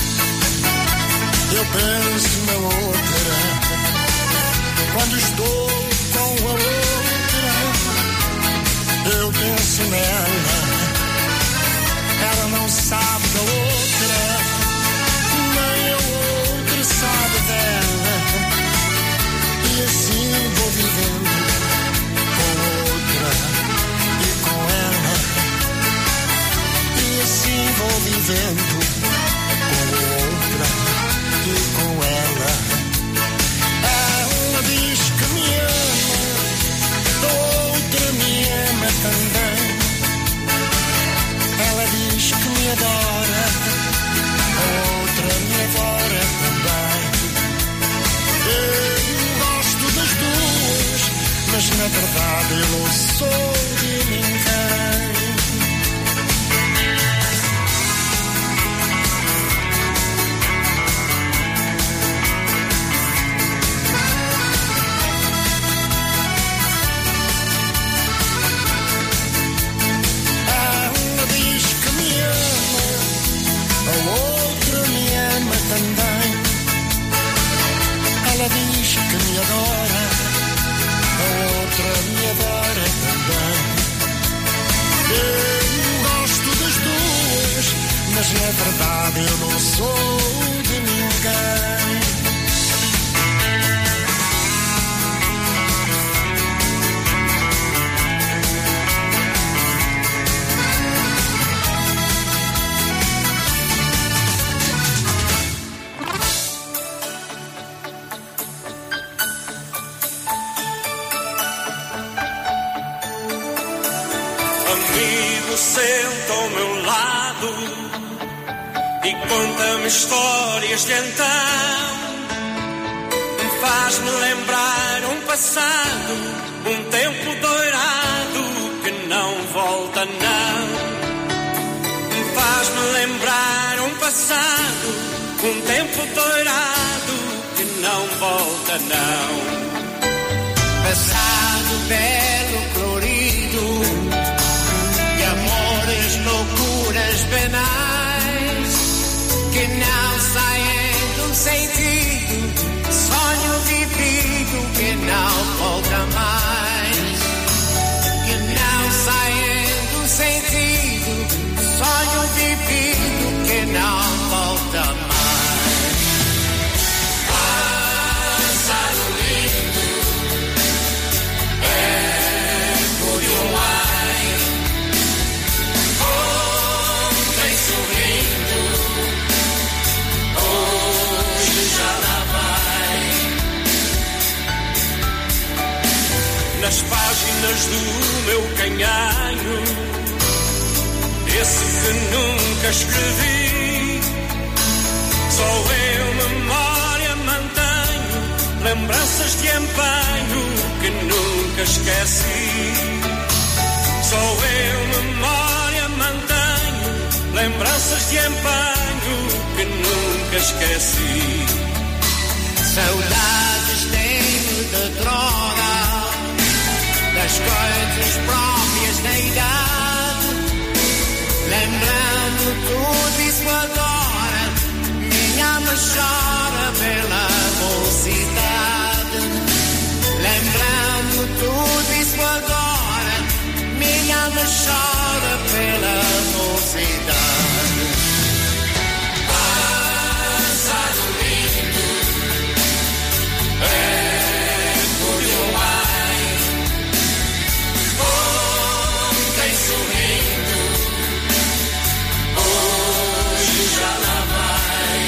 N: eu penso na outra. Quando estou com a outra, eu penso nela. Ela não sabe da outra, nem a outra sabe dela. E assim vou vivendo com a outra e com ela. E assim vou vivendo com a outra e com ela. Ela diz que me ama, a outra me ama também. Ela diz que me adora, a outra me adora também. Eu gosto das duas, mas na verdade eu não sou de ninguém. Ela diz que me adora, a outra me adora também. Eu gosto das duas, mas na verdade eu não sou de ninguém.
O: Senta ao meu lado e conta-me histórias de então. Faz-me lembrar um passado, um tempo dourado que não volta não. Faz-me lembrar um passado, um tempo dourado que não volta não. Passado belo, colorido, amores, loucuras banais que não saem de um sentido, sonho vivido que não volta mais. Que não saem de um sentido, sonho vivido que não volta mais. Passado lindo, eco de um ar. Nas páginas do meu canhanho, esse que nunca escrevi, só eu memória mantenho, lembranças de empenho que nunca esqueci. Só eu memória mantenho, lembranças de empenho que nunca nunca esqueci.
P: Saudades tenho de droga, das coisas próprias da idade. Lembrando tudo isso agora, minha alma chora pela mocidade. Lembrando tudo isso agora, minha alma chora pela mocidade. Passado lindo, tempo de um ai, ontem sorrindo, hoje já lá vai.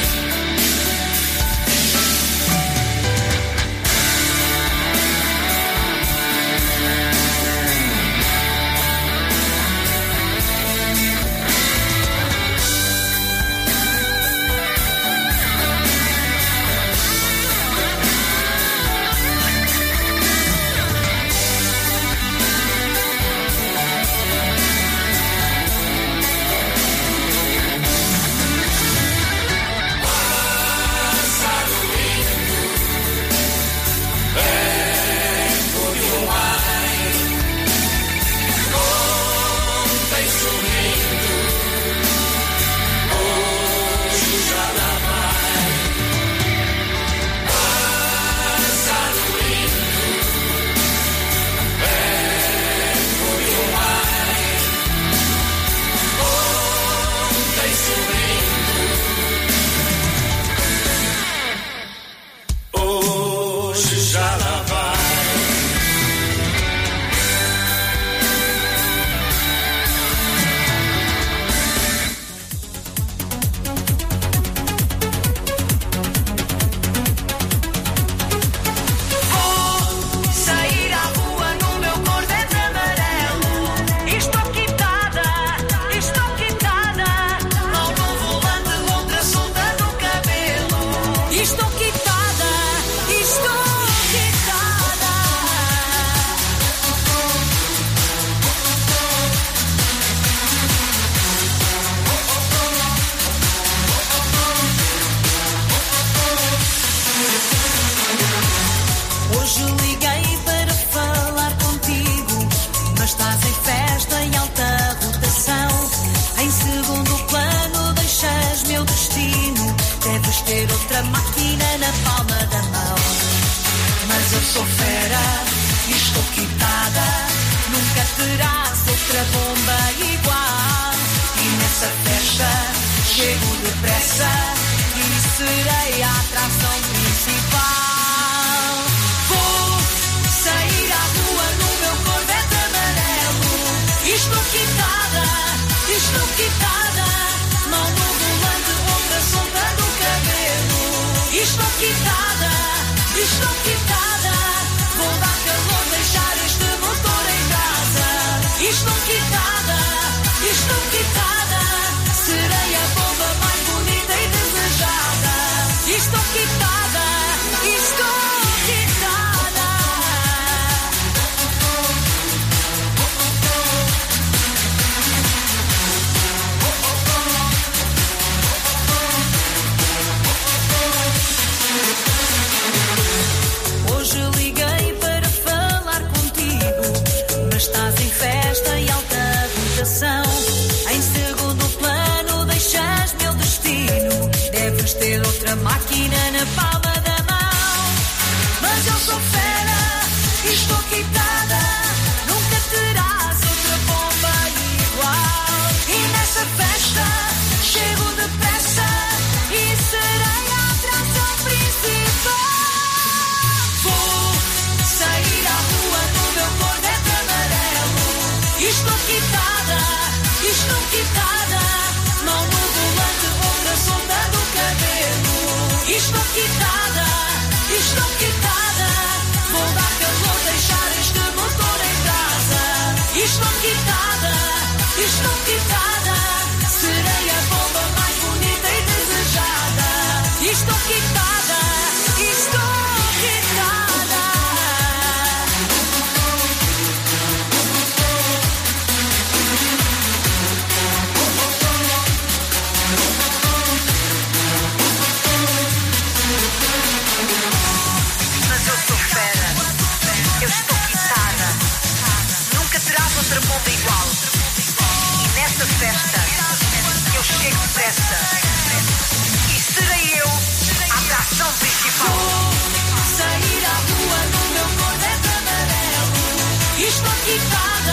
Q: outro mundo igual. E nessa festa eu chego depressa. E serei eu a atração principal.
E: Vou sair à rua no meu Corvette amarelo. Estou quitada.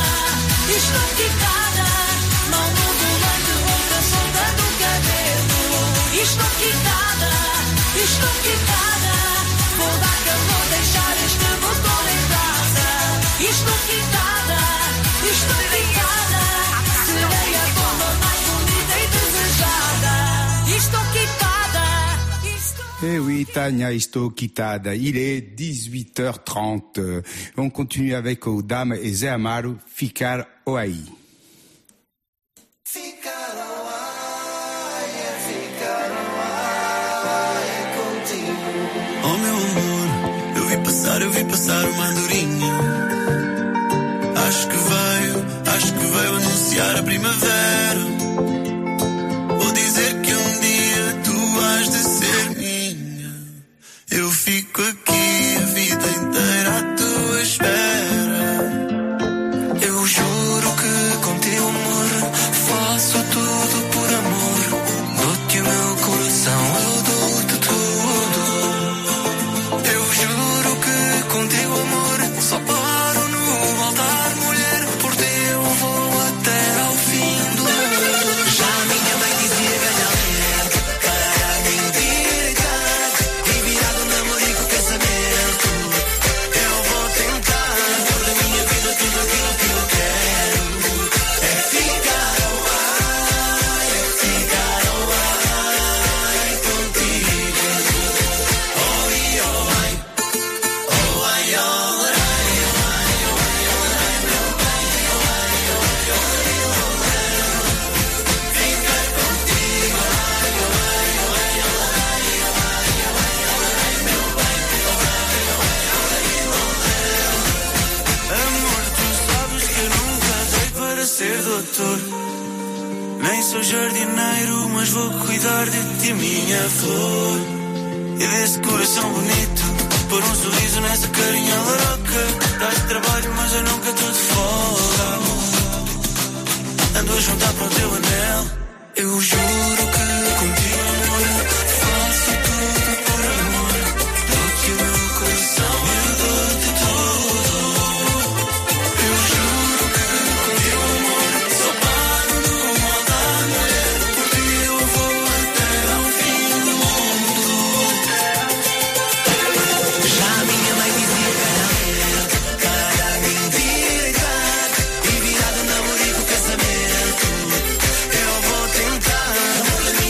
E: Mão no volante, outra solta do cabelo. Estou quitada. Vou dar calor, deixar este motor em casa. Estou quitada. Serei a forma mais bonita e desejada. Estou quitada.
B: Eh oui, Tania, estou quitada. Il est 18h30. On continue avec Odam et Zé Amaro, Ficar ou Aí.
L: Oh meu amor, eu vi passar uma andorinha. Acho que veio anunciar a primavera. Vou dizer que um dia tu has de ser minha. Eu fico aqui a vida inteira à tua espera. Eu juro que com teu amor faço tudo por amor. Dou-te o meu coração, eu dou-te tudo. Eu juro que com teu amor só paro no altar, mulher. Por teu vou até ao fim do mundo. Já a minha mãe dizia ganhamento, para mentira e virado um namorico casamento. Eu vou tentar pôr da minha vida tudo aquilo que eu quero. É ficar ao ar contigo. Oh, ai, amor, tu sabes que eu nunca dei para ser doutor. Nem sou jardineiro, mas vou cuidar de ti, minha flor. E desse coração bonito, pôr um sorriso nessa carinha laroca. Dás trabalho, mas eu nunca estou de folga. Ando a juntar para o teu anel. Eu juro que contigo, amor, faço tudo por amor. Dou-te o meu coração, eu dou-te tudo. Eu juro que contigo, amor, só paro no altar, mulher. Por ti eu vou até ao fim do mundo. Já a minha mãe dizia casamento, para mentira e virado um namorico casamento. Eu vou tentar pôr da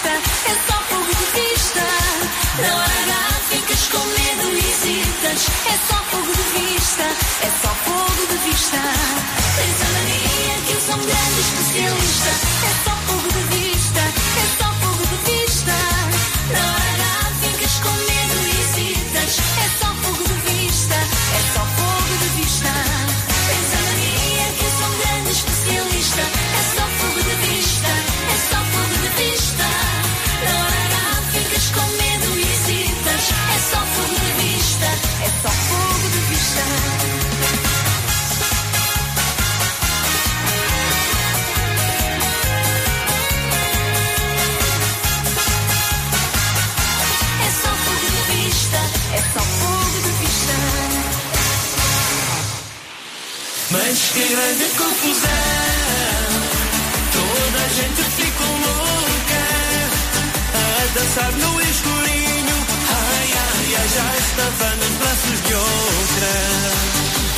C: vista, é só fogo de vista. Na hora H ficas com medo e hesitas, é só fogo de vista, é só fogo de vista. Tens a mania que eu sou um grande especialista, é só fogo de vista, é só fogo de vista. Na hora H ficas com medo e hesitas, é só fogo de vista, é só fogo de vista. Tens a mania que eu sou um grande especialista, é só fogo de vista, é só fogo de vista. Na hora H ficas com medo e hesitas, é só fogo de vista, é só fogo de vista. É só fogo de vista.
L: Mas que grande confusão, toda a gente ficou louca a dançar no escurinho. Ai, ai, ai, já estava nos braços de outra.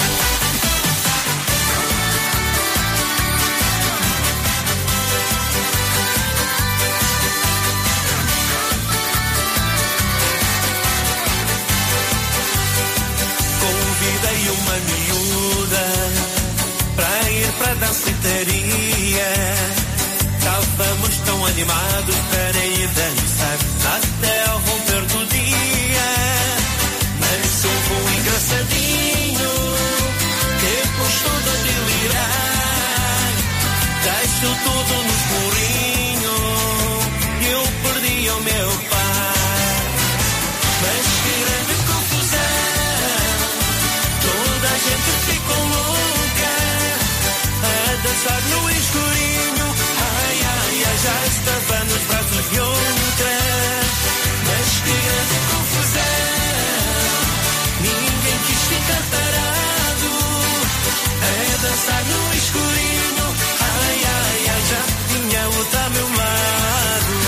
L: Convidei uma miúda para ir para a danceteria. Estávamos tão animados para ir dançar até ao romper do dia. Mas houve um engraçadinho que gostou de delirar. Deixou tudo no escurinho e eu perdi o meu pai. Mas que grande confusão, toda a gente ficou louca a dançar no escurinho. Ai, ai, ai, já estava nos braços de outra. Mas que grande confusão, ninguém quis ficar parado a dançar no escurinho. Ai, ai, ai, já tinha outra ao meu lado.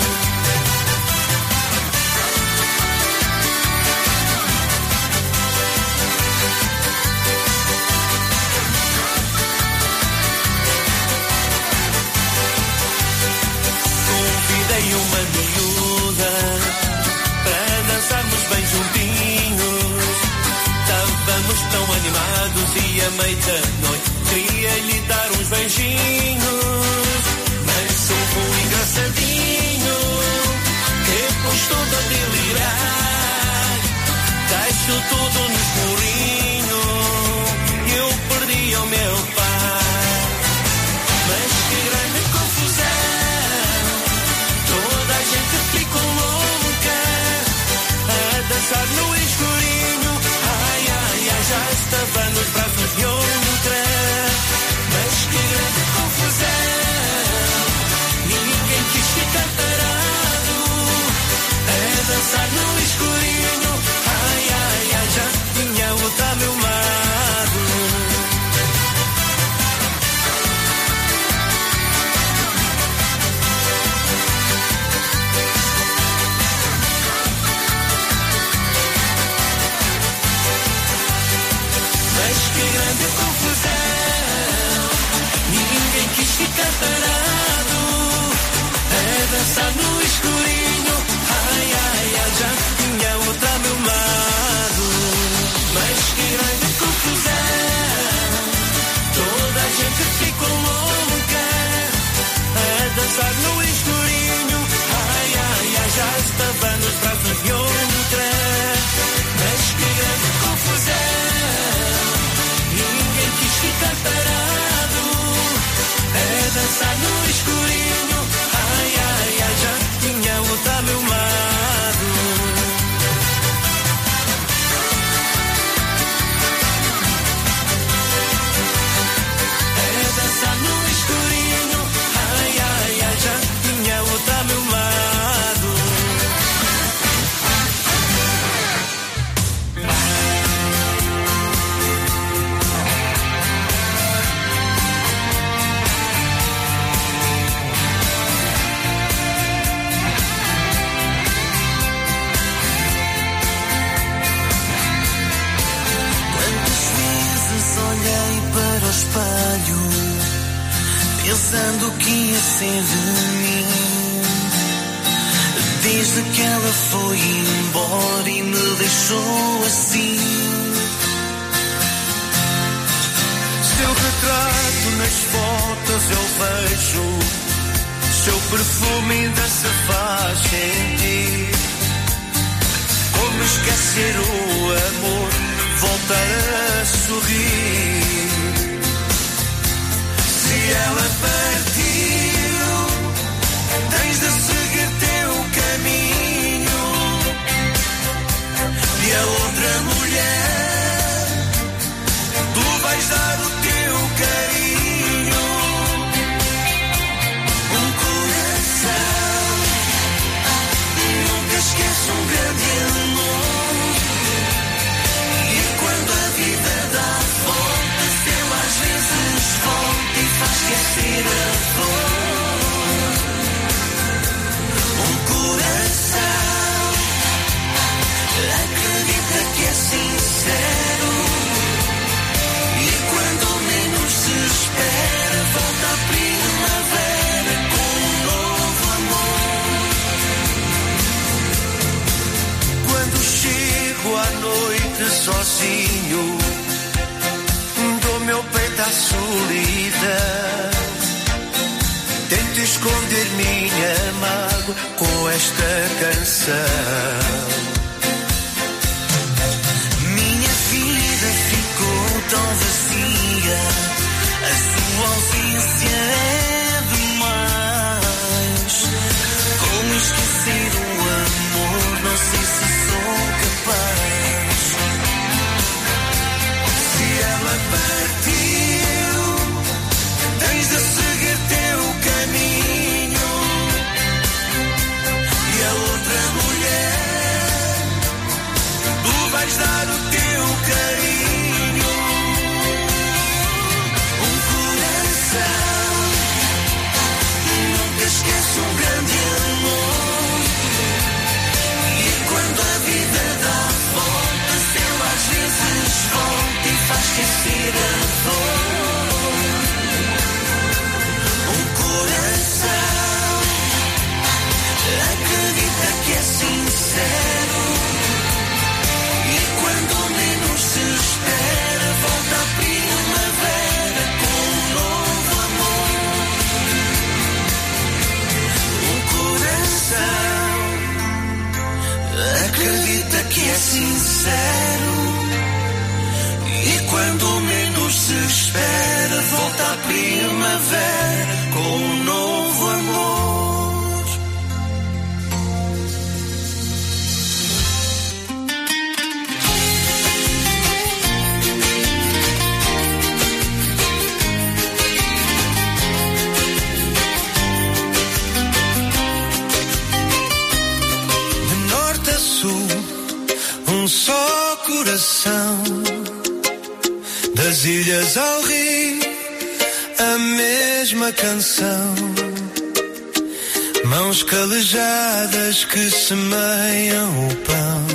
L: Convidei uma miúda para dançarmos bem juntinhos. Estávamos tão animados e à meia-noite queria lhe dar uns beijinhos. Mas houve um engraçadinho que gostou de delirar. Deixou tudo no escurinho e eu perdi o meu pai. Mas que grande confusão, toda a gente ficou louca a dançar no escurinho. Ai, ai, ai, já estava nos braços de outra. Mas que grande confusão, ninguém quis ficar parado a dançar no escurinho. Ai, ai, ai, já tinha outra ao meu lado. Mas que grande confusão, ninguém quis ficar parado a dançar no escurinho. Ai, ai, ai, já tinha outra ao meu lado. Mas que grande confusão, toda a gente ficou louca a dançar no escurinho. Ai, ai, ai, já estava nos braços de outra. Mas que grande confusão, ninguém quis ficar parado a dançar no escurinho. Ai, ai, ai, já tinha outra ao meu lado. A dançar no escurinho. Ai, ai, ai, já tinha outra ao meu lado.
R: espelho, pensando que ia ser de mim.
L: desde que ela foi embora e me deixou assim. Seu retrato nas fotos eu vejo, seu perfume ainda se faz sentir. Como esquecer o amor, voltar a sorrir. Se ela partiu, tens de seguir teu caminho. E a outra mulher, tu vais dar o teu carinho. Um coração nunca esquece um grande amor. E quando a vida dá voltas, eu às vezes volto e faz esquecer a dor. Um coração acredita que é sincero. E quando menos se espera, volta a primavera com um novo amor. Quando chego à noite sozinho, dou meu peito à solidão. Tento esconder minha mágoa com esta canção. Minha vida ficou tão vazia, a sua ausência é demais. Como esquecer o amor, não sei se sou capaz. Se ela partiu, tens de seguir teu caminho. E a outra mulher, tu vais dar o teu carinho. Um coração nunca esquece um grande amor. E quando a vida dá voltas, eu às vezes volto e faz esquecer a dor. Um coração acredita que é sincero. E quando menos se espera, volta a primavera com um novo amor. Um coração acredita que é sincero. E quando menos se espera, volta a primavera com um novo amor. De norte a sul, um só coração. Das ilhas ao rio, a mesma canção. Mãos calejadas que semeiam o pão,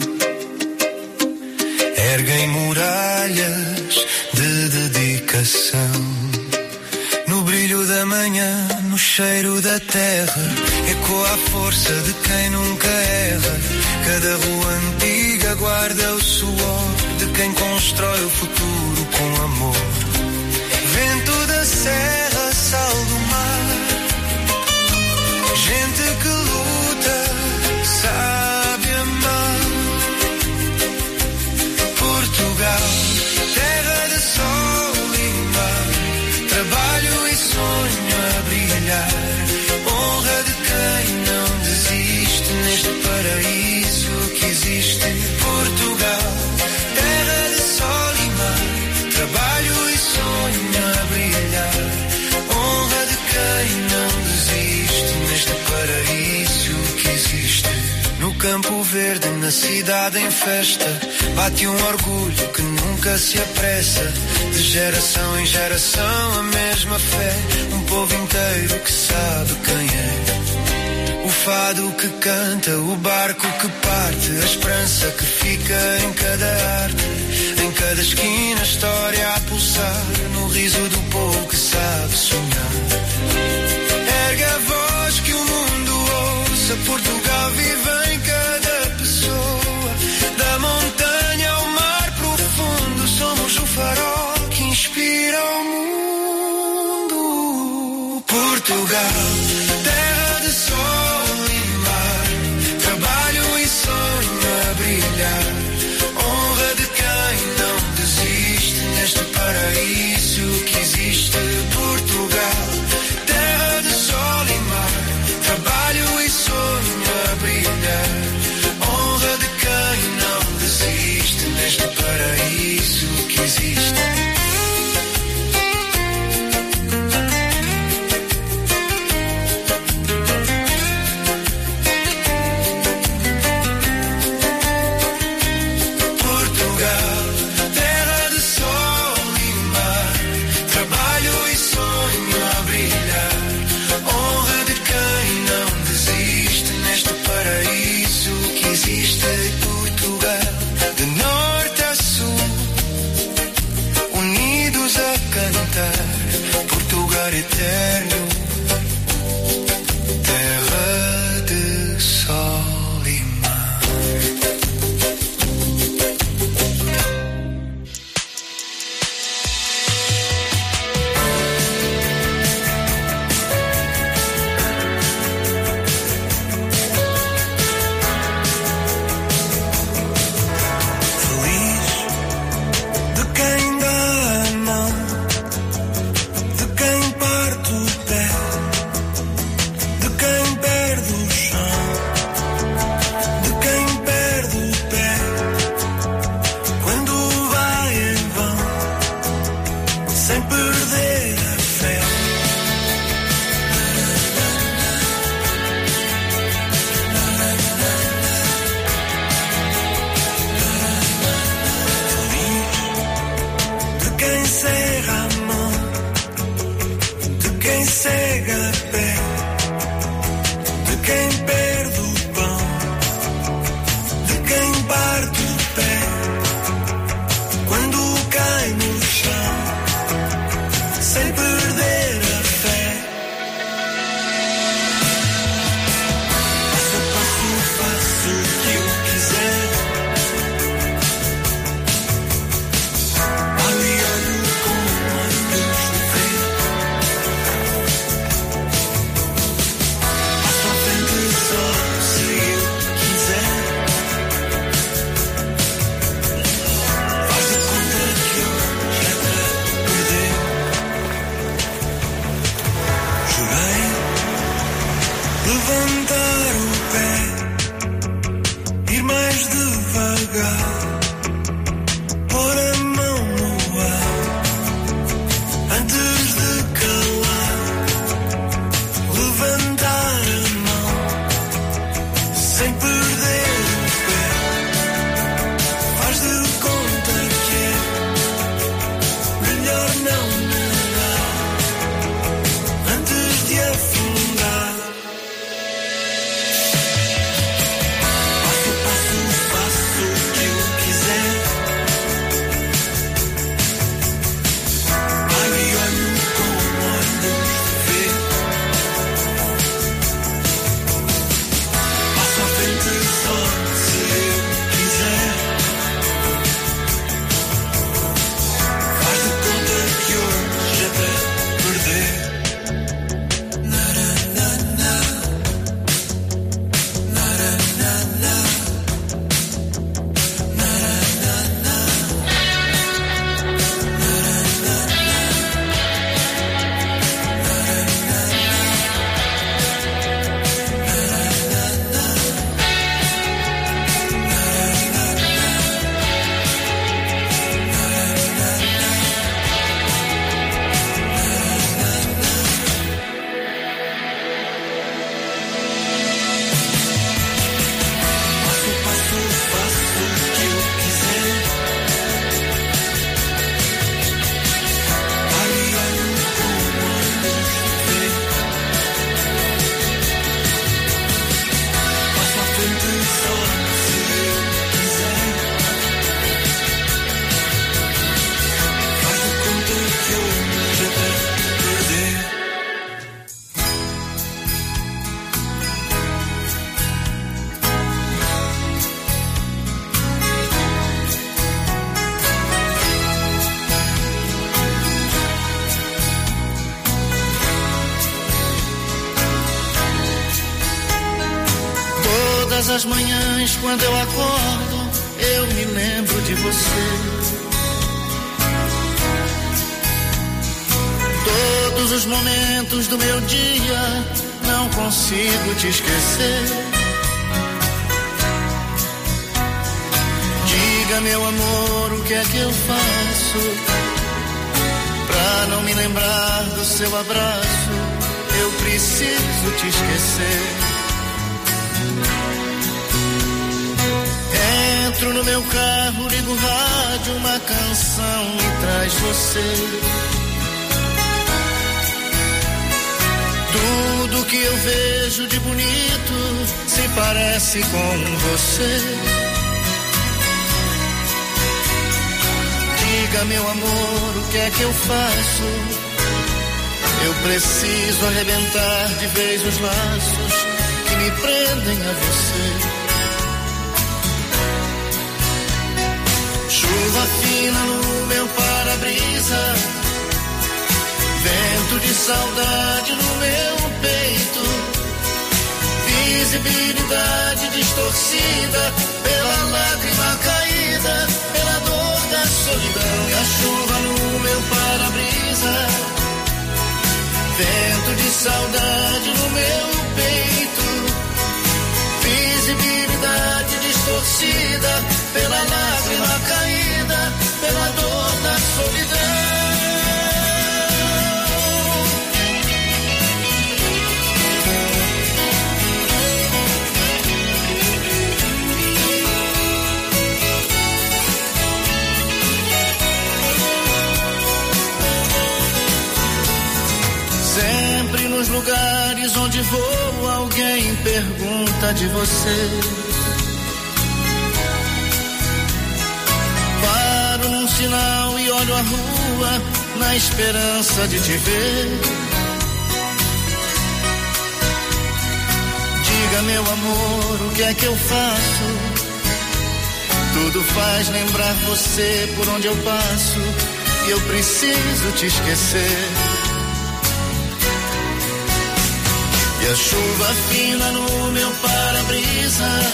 L: erguem muralhas de dedicação. No brilho da manhã, no cheiro da terra, ecoa a força de quem nunca erra. Cada rua antiga guarda o suor de quem constrói o futuro com amor. Vento da serra, sal do mar, gente que luta, sabe amar. Portugal, terra de sol e mar, trabalho e sonho a brilhar. Honra de quem não desiste neste paraíso que existe. Portugal, terra de sol e mar, trabalho e sonho a brilhar. Honra de quem não desiste neste paraíso que existe. No campo verde, na cidade em festa, bate um orgulho que nunca se apressa. De geração em geração a mesma fé, um povo inteiro que sabe quem é. O fado que canta, o barco que parte, a esperança que fica em cada arte. Em cada esquina, história a pulsar, no riso do povo que sabe sonhar. Ergue a voz que o mundo ouça, Portugal vive.
R: Portugal, terra de sol e mar, trabalho e sonho a brilhar, honra de quem não desiste neste paraíso que existe. Portugal, terra de sol e mar, trabalho e sonho a brilhar, honra de quem não desiste neste paraíso que existe. Portugal eterno, terra de sol e mar. Feliz de quem dá a mão, de quem parte o pé, de quem perde o chão, de quem perde o pé, quando vai em vão, sem perder a fé. Feliz de quem serra a mão, de quem segue a pé, de quem perde o pão, de quem parte o pé, quando cai no chão, sem perder a fé. Passo a passo faço o que eu quiser, ali olho como ando chover. Passo à frente só
S: as manhãs quando eu acordo, eu me lembro de você. Todos os momentos do meu dia, não consigo te esquecer. Diga, meu amor, o que é que eu faço pra não me lembrar do seu abraço? Eu preciso te esquecer. Entro no meu carro, ligo o rádio, uma canção me traz você. Tudo que eu vejo de bonito se parece com você. Diga, meu amor, o que é que eu faço? Eu preciso arrebentar de vez os laços que me prendem a você. Chuva fina no meu para-brisa, vento de saudade no meu peito, visibilidade distorcida pela lágrima caída, pela dor da solidão. E a chuva no meu para-brisa, vento de saudade no meu peito, visibilidade distorcida pela lágrima caída, pela dor da solidão. Sempre nos lugares onde vou, alguém pergunta de você. Paro num sinal e olho a rua na esperança de te ver. Diga, meu amor, o que é que eu faço? Tudo faz lembrar você por onde eu passo e eu preciso te esquecer. E a chuva fina no meu para-brisa,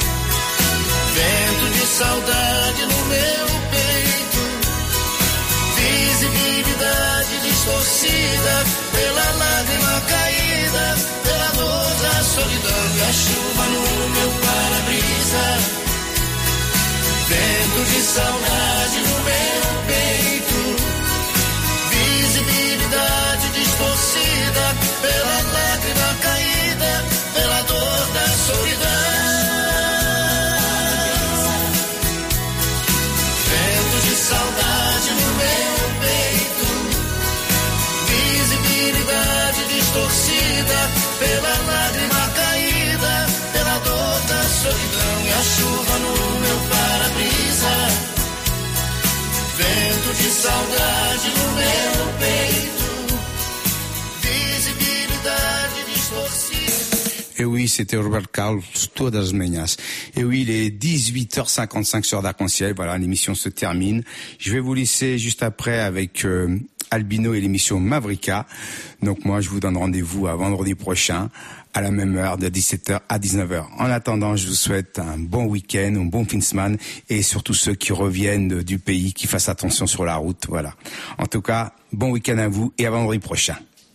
S: vento de saudade no meu peito, visibilidade distorcida pela lágrima caída, pela dor da solidão. E a chuva no meu para-brisa, vento de saudade no meu peito, visibilidade distorcida pela lágrima caída, pela dor da solidão. Vento de saudade no meu peito, visibilidade distorcida pela lágrima caída, pela dor da solidão. E a chuva no meu para-brisa, vento de saudade no meu peito, visibilidade distorcida.
B: Et oui, c'était Robert Carlos toutes les manhãs. Et oui, il est 18h55 sur d'Arc-en-Ciel. Voilà, l'émission se termine. Je vais vous laisser juste après avec Albino et l'émission Mavrika. Donc moi, je vous donne rendez-vous à vendredi prochain, à la même heure, de 17h à 19h. En attendant, je vous souhaite un bon week-end, un bon fin de semaine, et surtout ceux qui reviennent du pays, qui fassent attention sur la route. Voilà. En tout cas, bon week-end à vous et à vendredi prochain.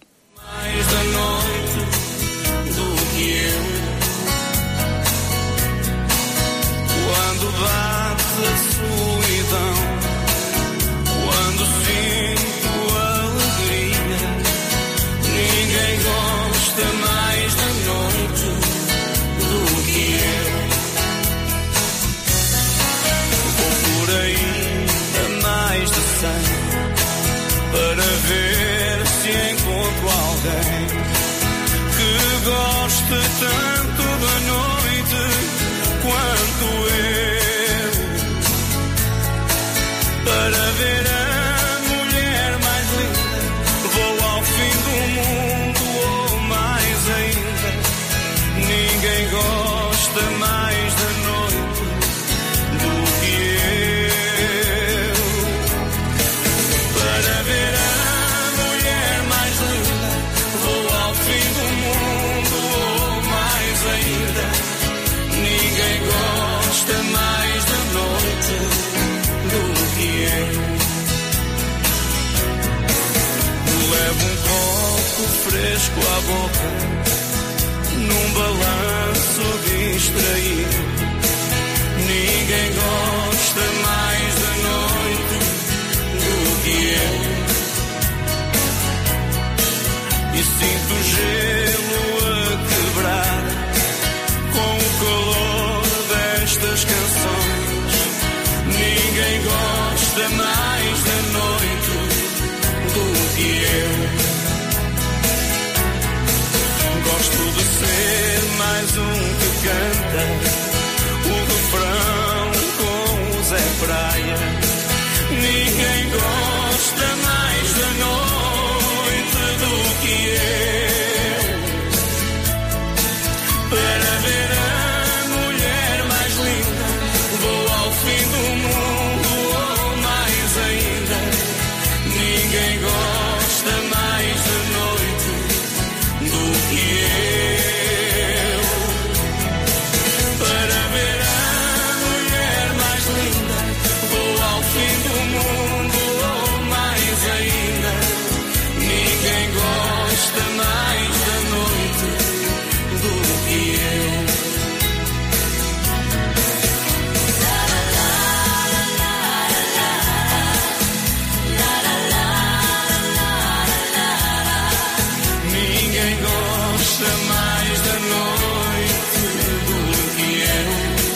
L: Quando bate a solidão, quando sinto alegria, ninguém gosta mais da noite do que eu. Vou por aí a mais de 100 para ver se encontro alguém que goste tanto da noite quanto eu, para ver a mulher mais linda. Vou ao fim do mundo ou mais ainda. Ninguém gosta mais da noite do que eu, para ver a mulher mais linda. Vou ao fim do mundo ou mais ainda.
O: refresco à boca, num balanço distraído. Ninguém gosta mais da noite do que eu. E sinto o gelo a quebrar com o calor destas canções. Ninguém gosta mais da noite do que eu. Gosto de ser mais um que canta o refrão com o Zé Praia. Ninguém gosta mais da noite do que eu. Para ver a mulher mais linda, vou ao fim do mundo ou mais ainda. Ninguém gosta mais da noite do que eu. Para ver a mulher mais linda, vou ao fim do mundo ou mais ainda. Ninguém gosta mais da noite do que eu. Ninguém gosta mais da noite do que eu.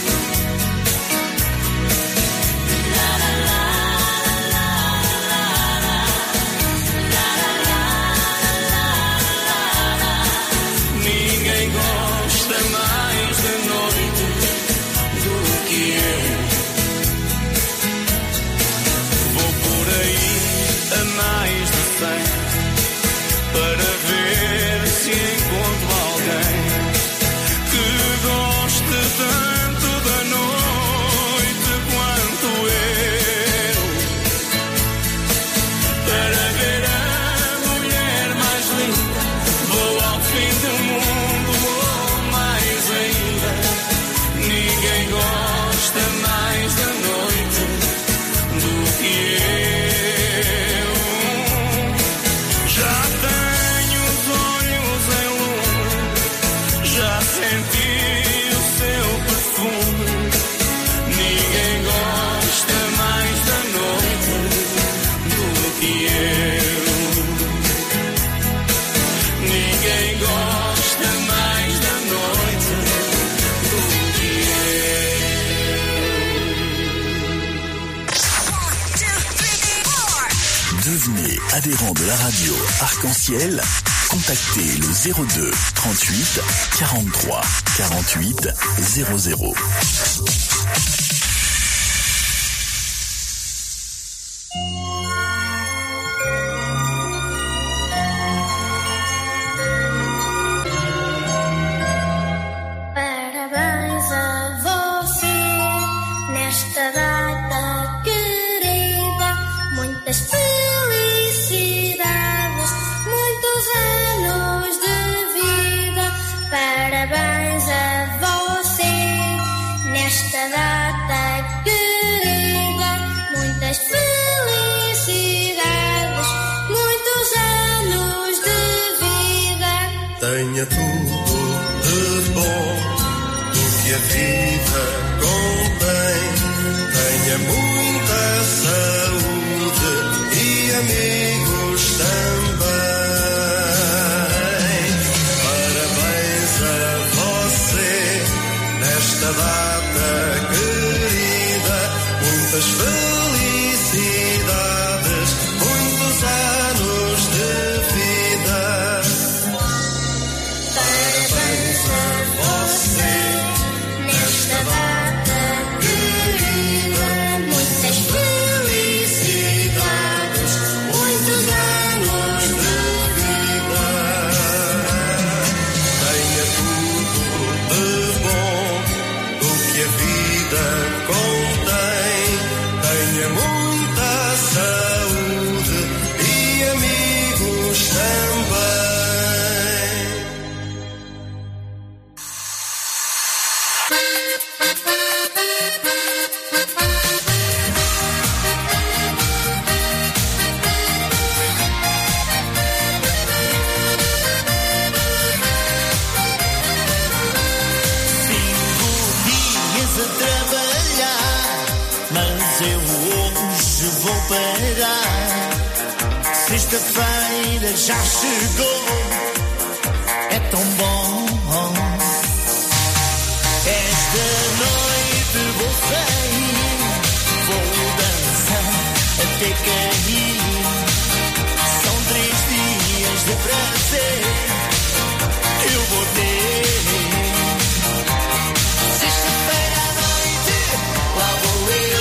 O: Ninguém gosta mais da noite do que eu. Vou por aí a mais de 100 para ver se encontro alguém que goste tanto da noite quanto eu. Para ver a mulher mais linda, vou ao fim do mundo ou mais ainda. Ninguém gosta mais da noite do que eu. Já tenho os olhos em lume, já senti o seu perfume. Ninguém gosta mais da noite do que eu. Ninguém gosta mais da noite do que
I: Devenez adhérent de la radio Arc-en-Ciel. Contactez le 02 38 43 48 00.
T: Parabéns a você nesta data querida. Muitas felicidades, muitos anos de vida. Parabéns a você nesta data
S: vida já chegou, é tão bom. Esta noite vou sair, vou dançar até cair. São 3 dias de prazer que eu vou ter. Sexta-feira à noite, lá vou eu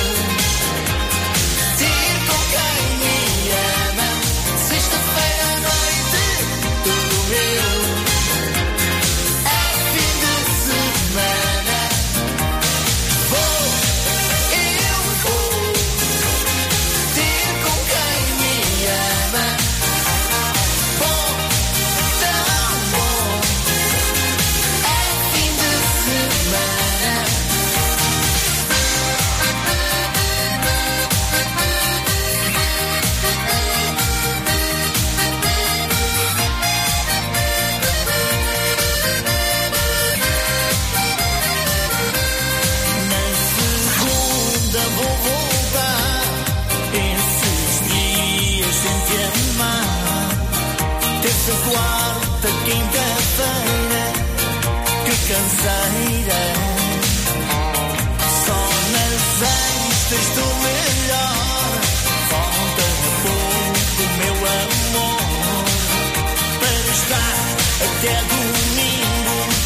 S: ter com quem me ama. Sexta-feira à noite, tudo meu. É fim de semana. Vou ter com quem me ama. Bom, tão bom. É fim de semana. Na segunda vou voltar, esses dias sem te amar. Terça, quarta, quinta-feira, que canseira. Só nas sextas estou melhor. Falta pouco, meu amor, para estar até domingo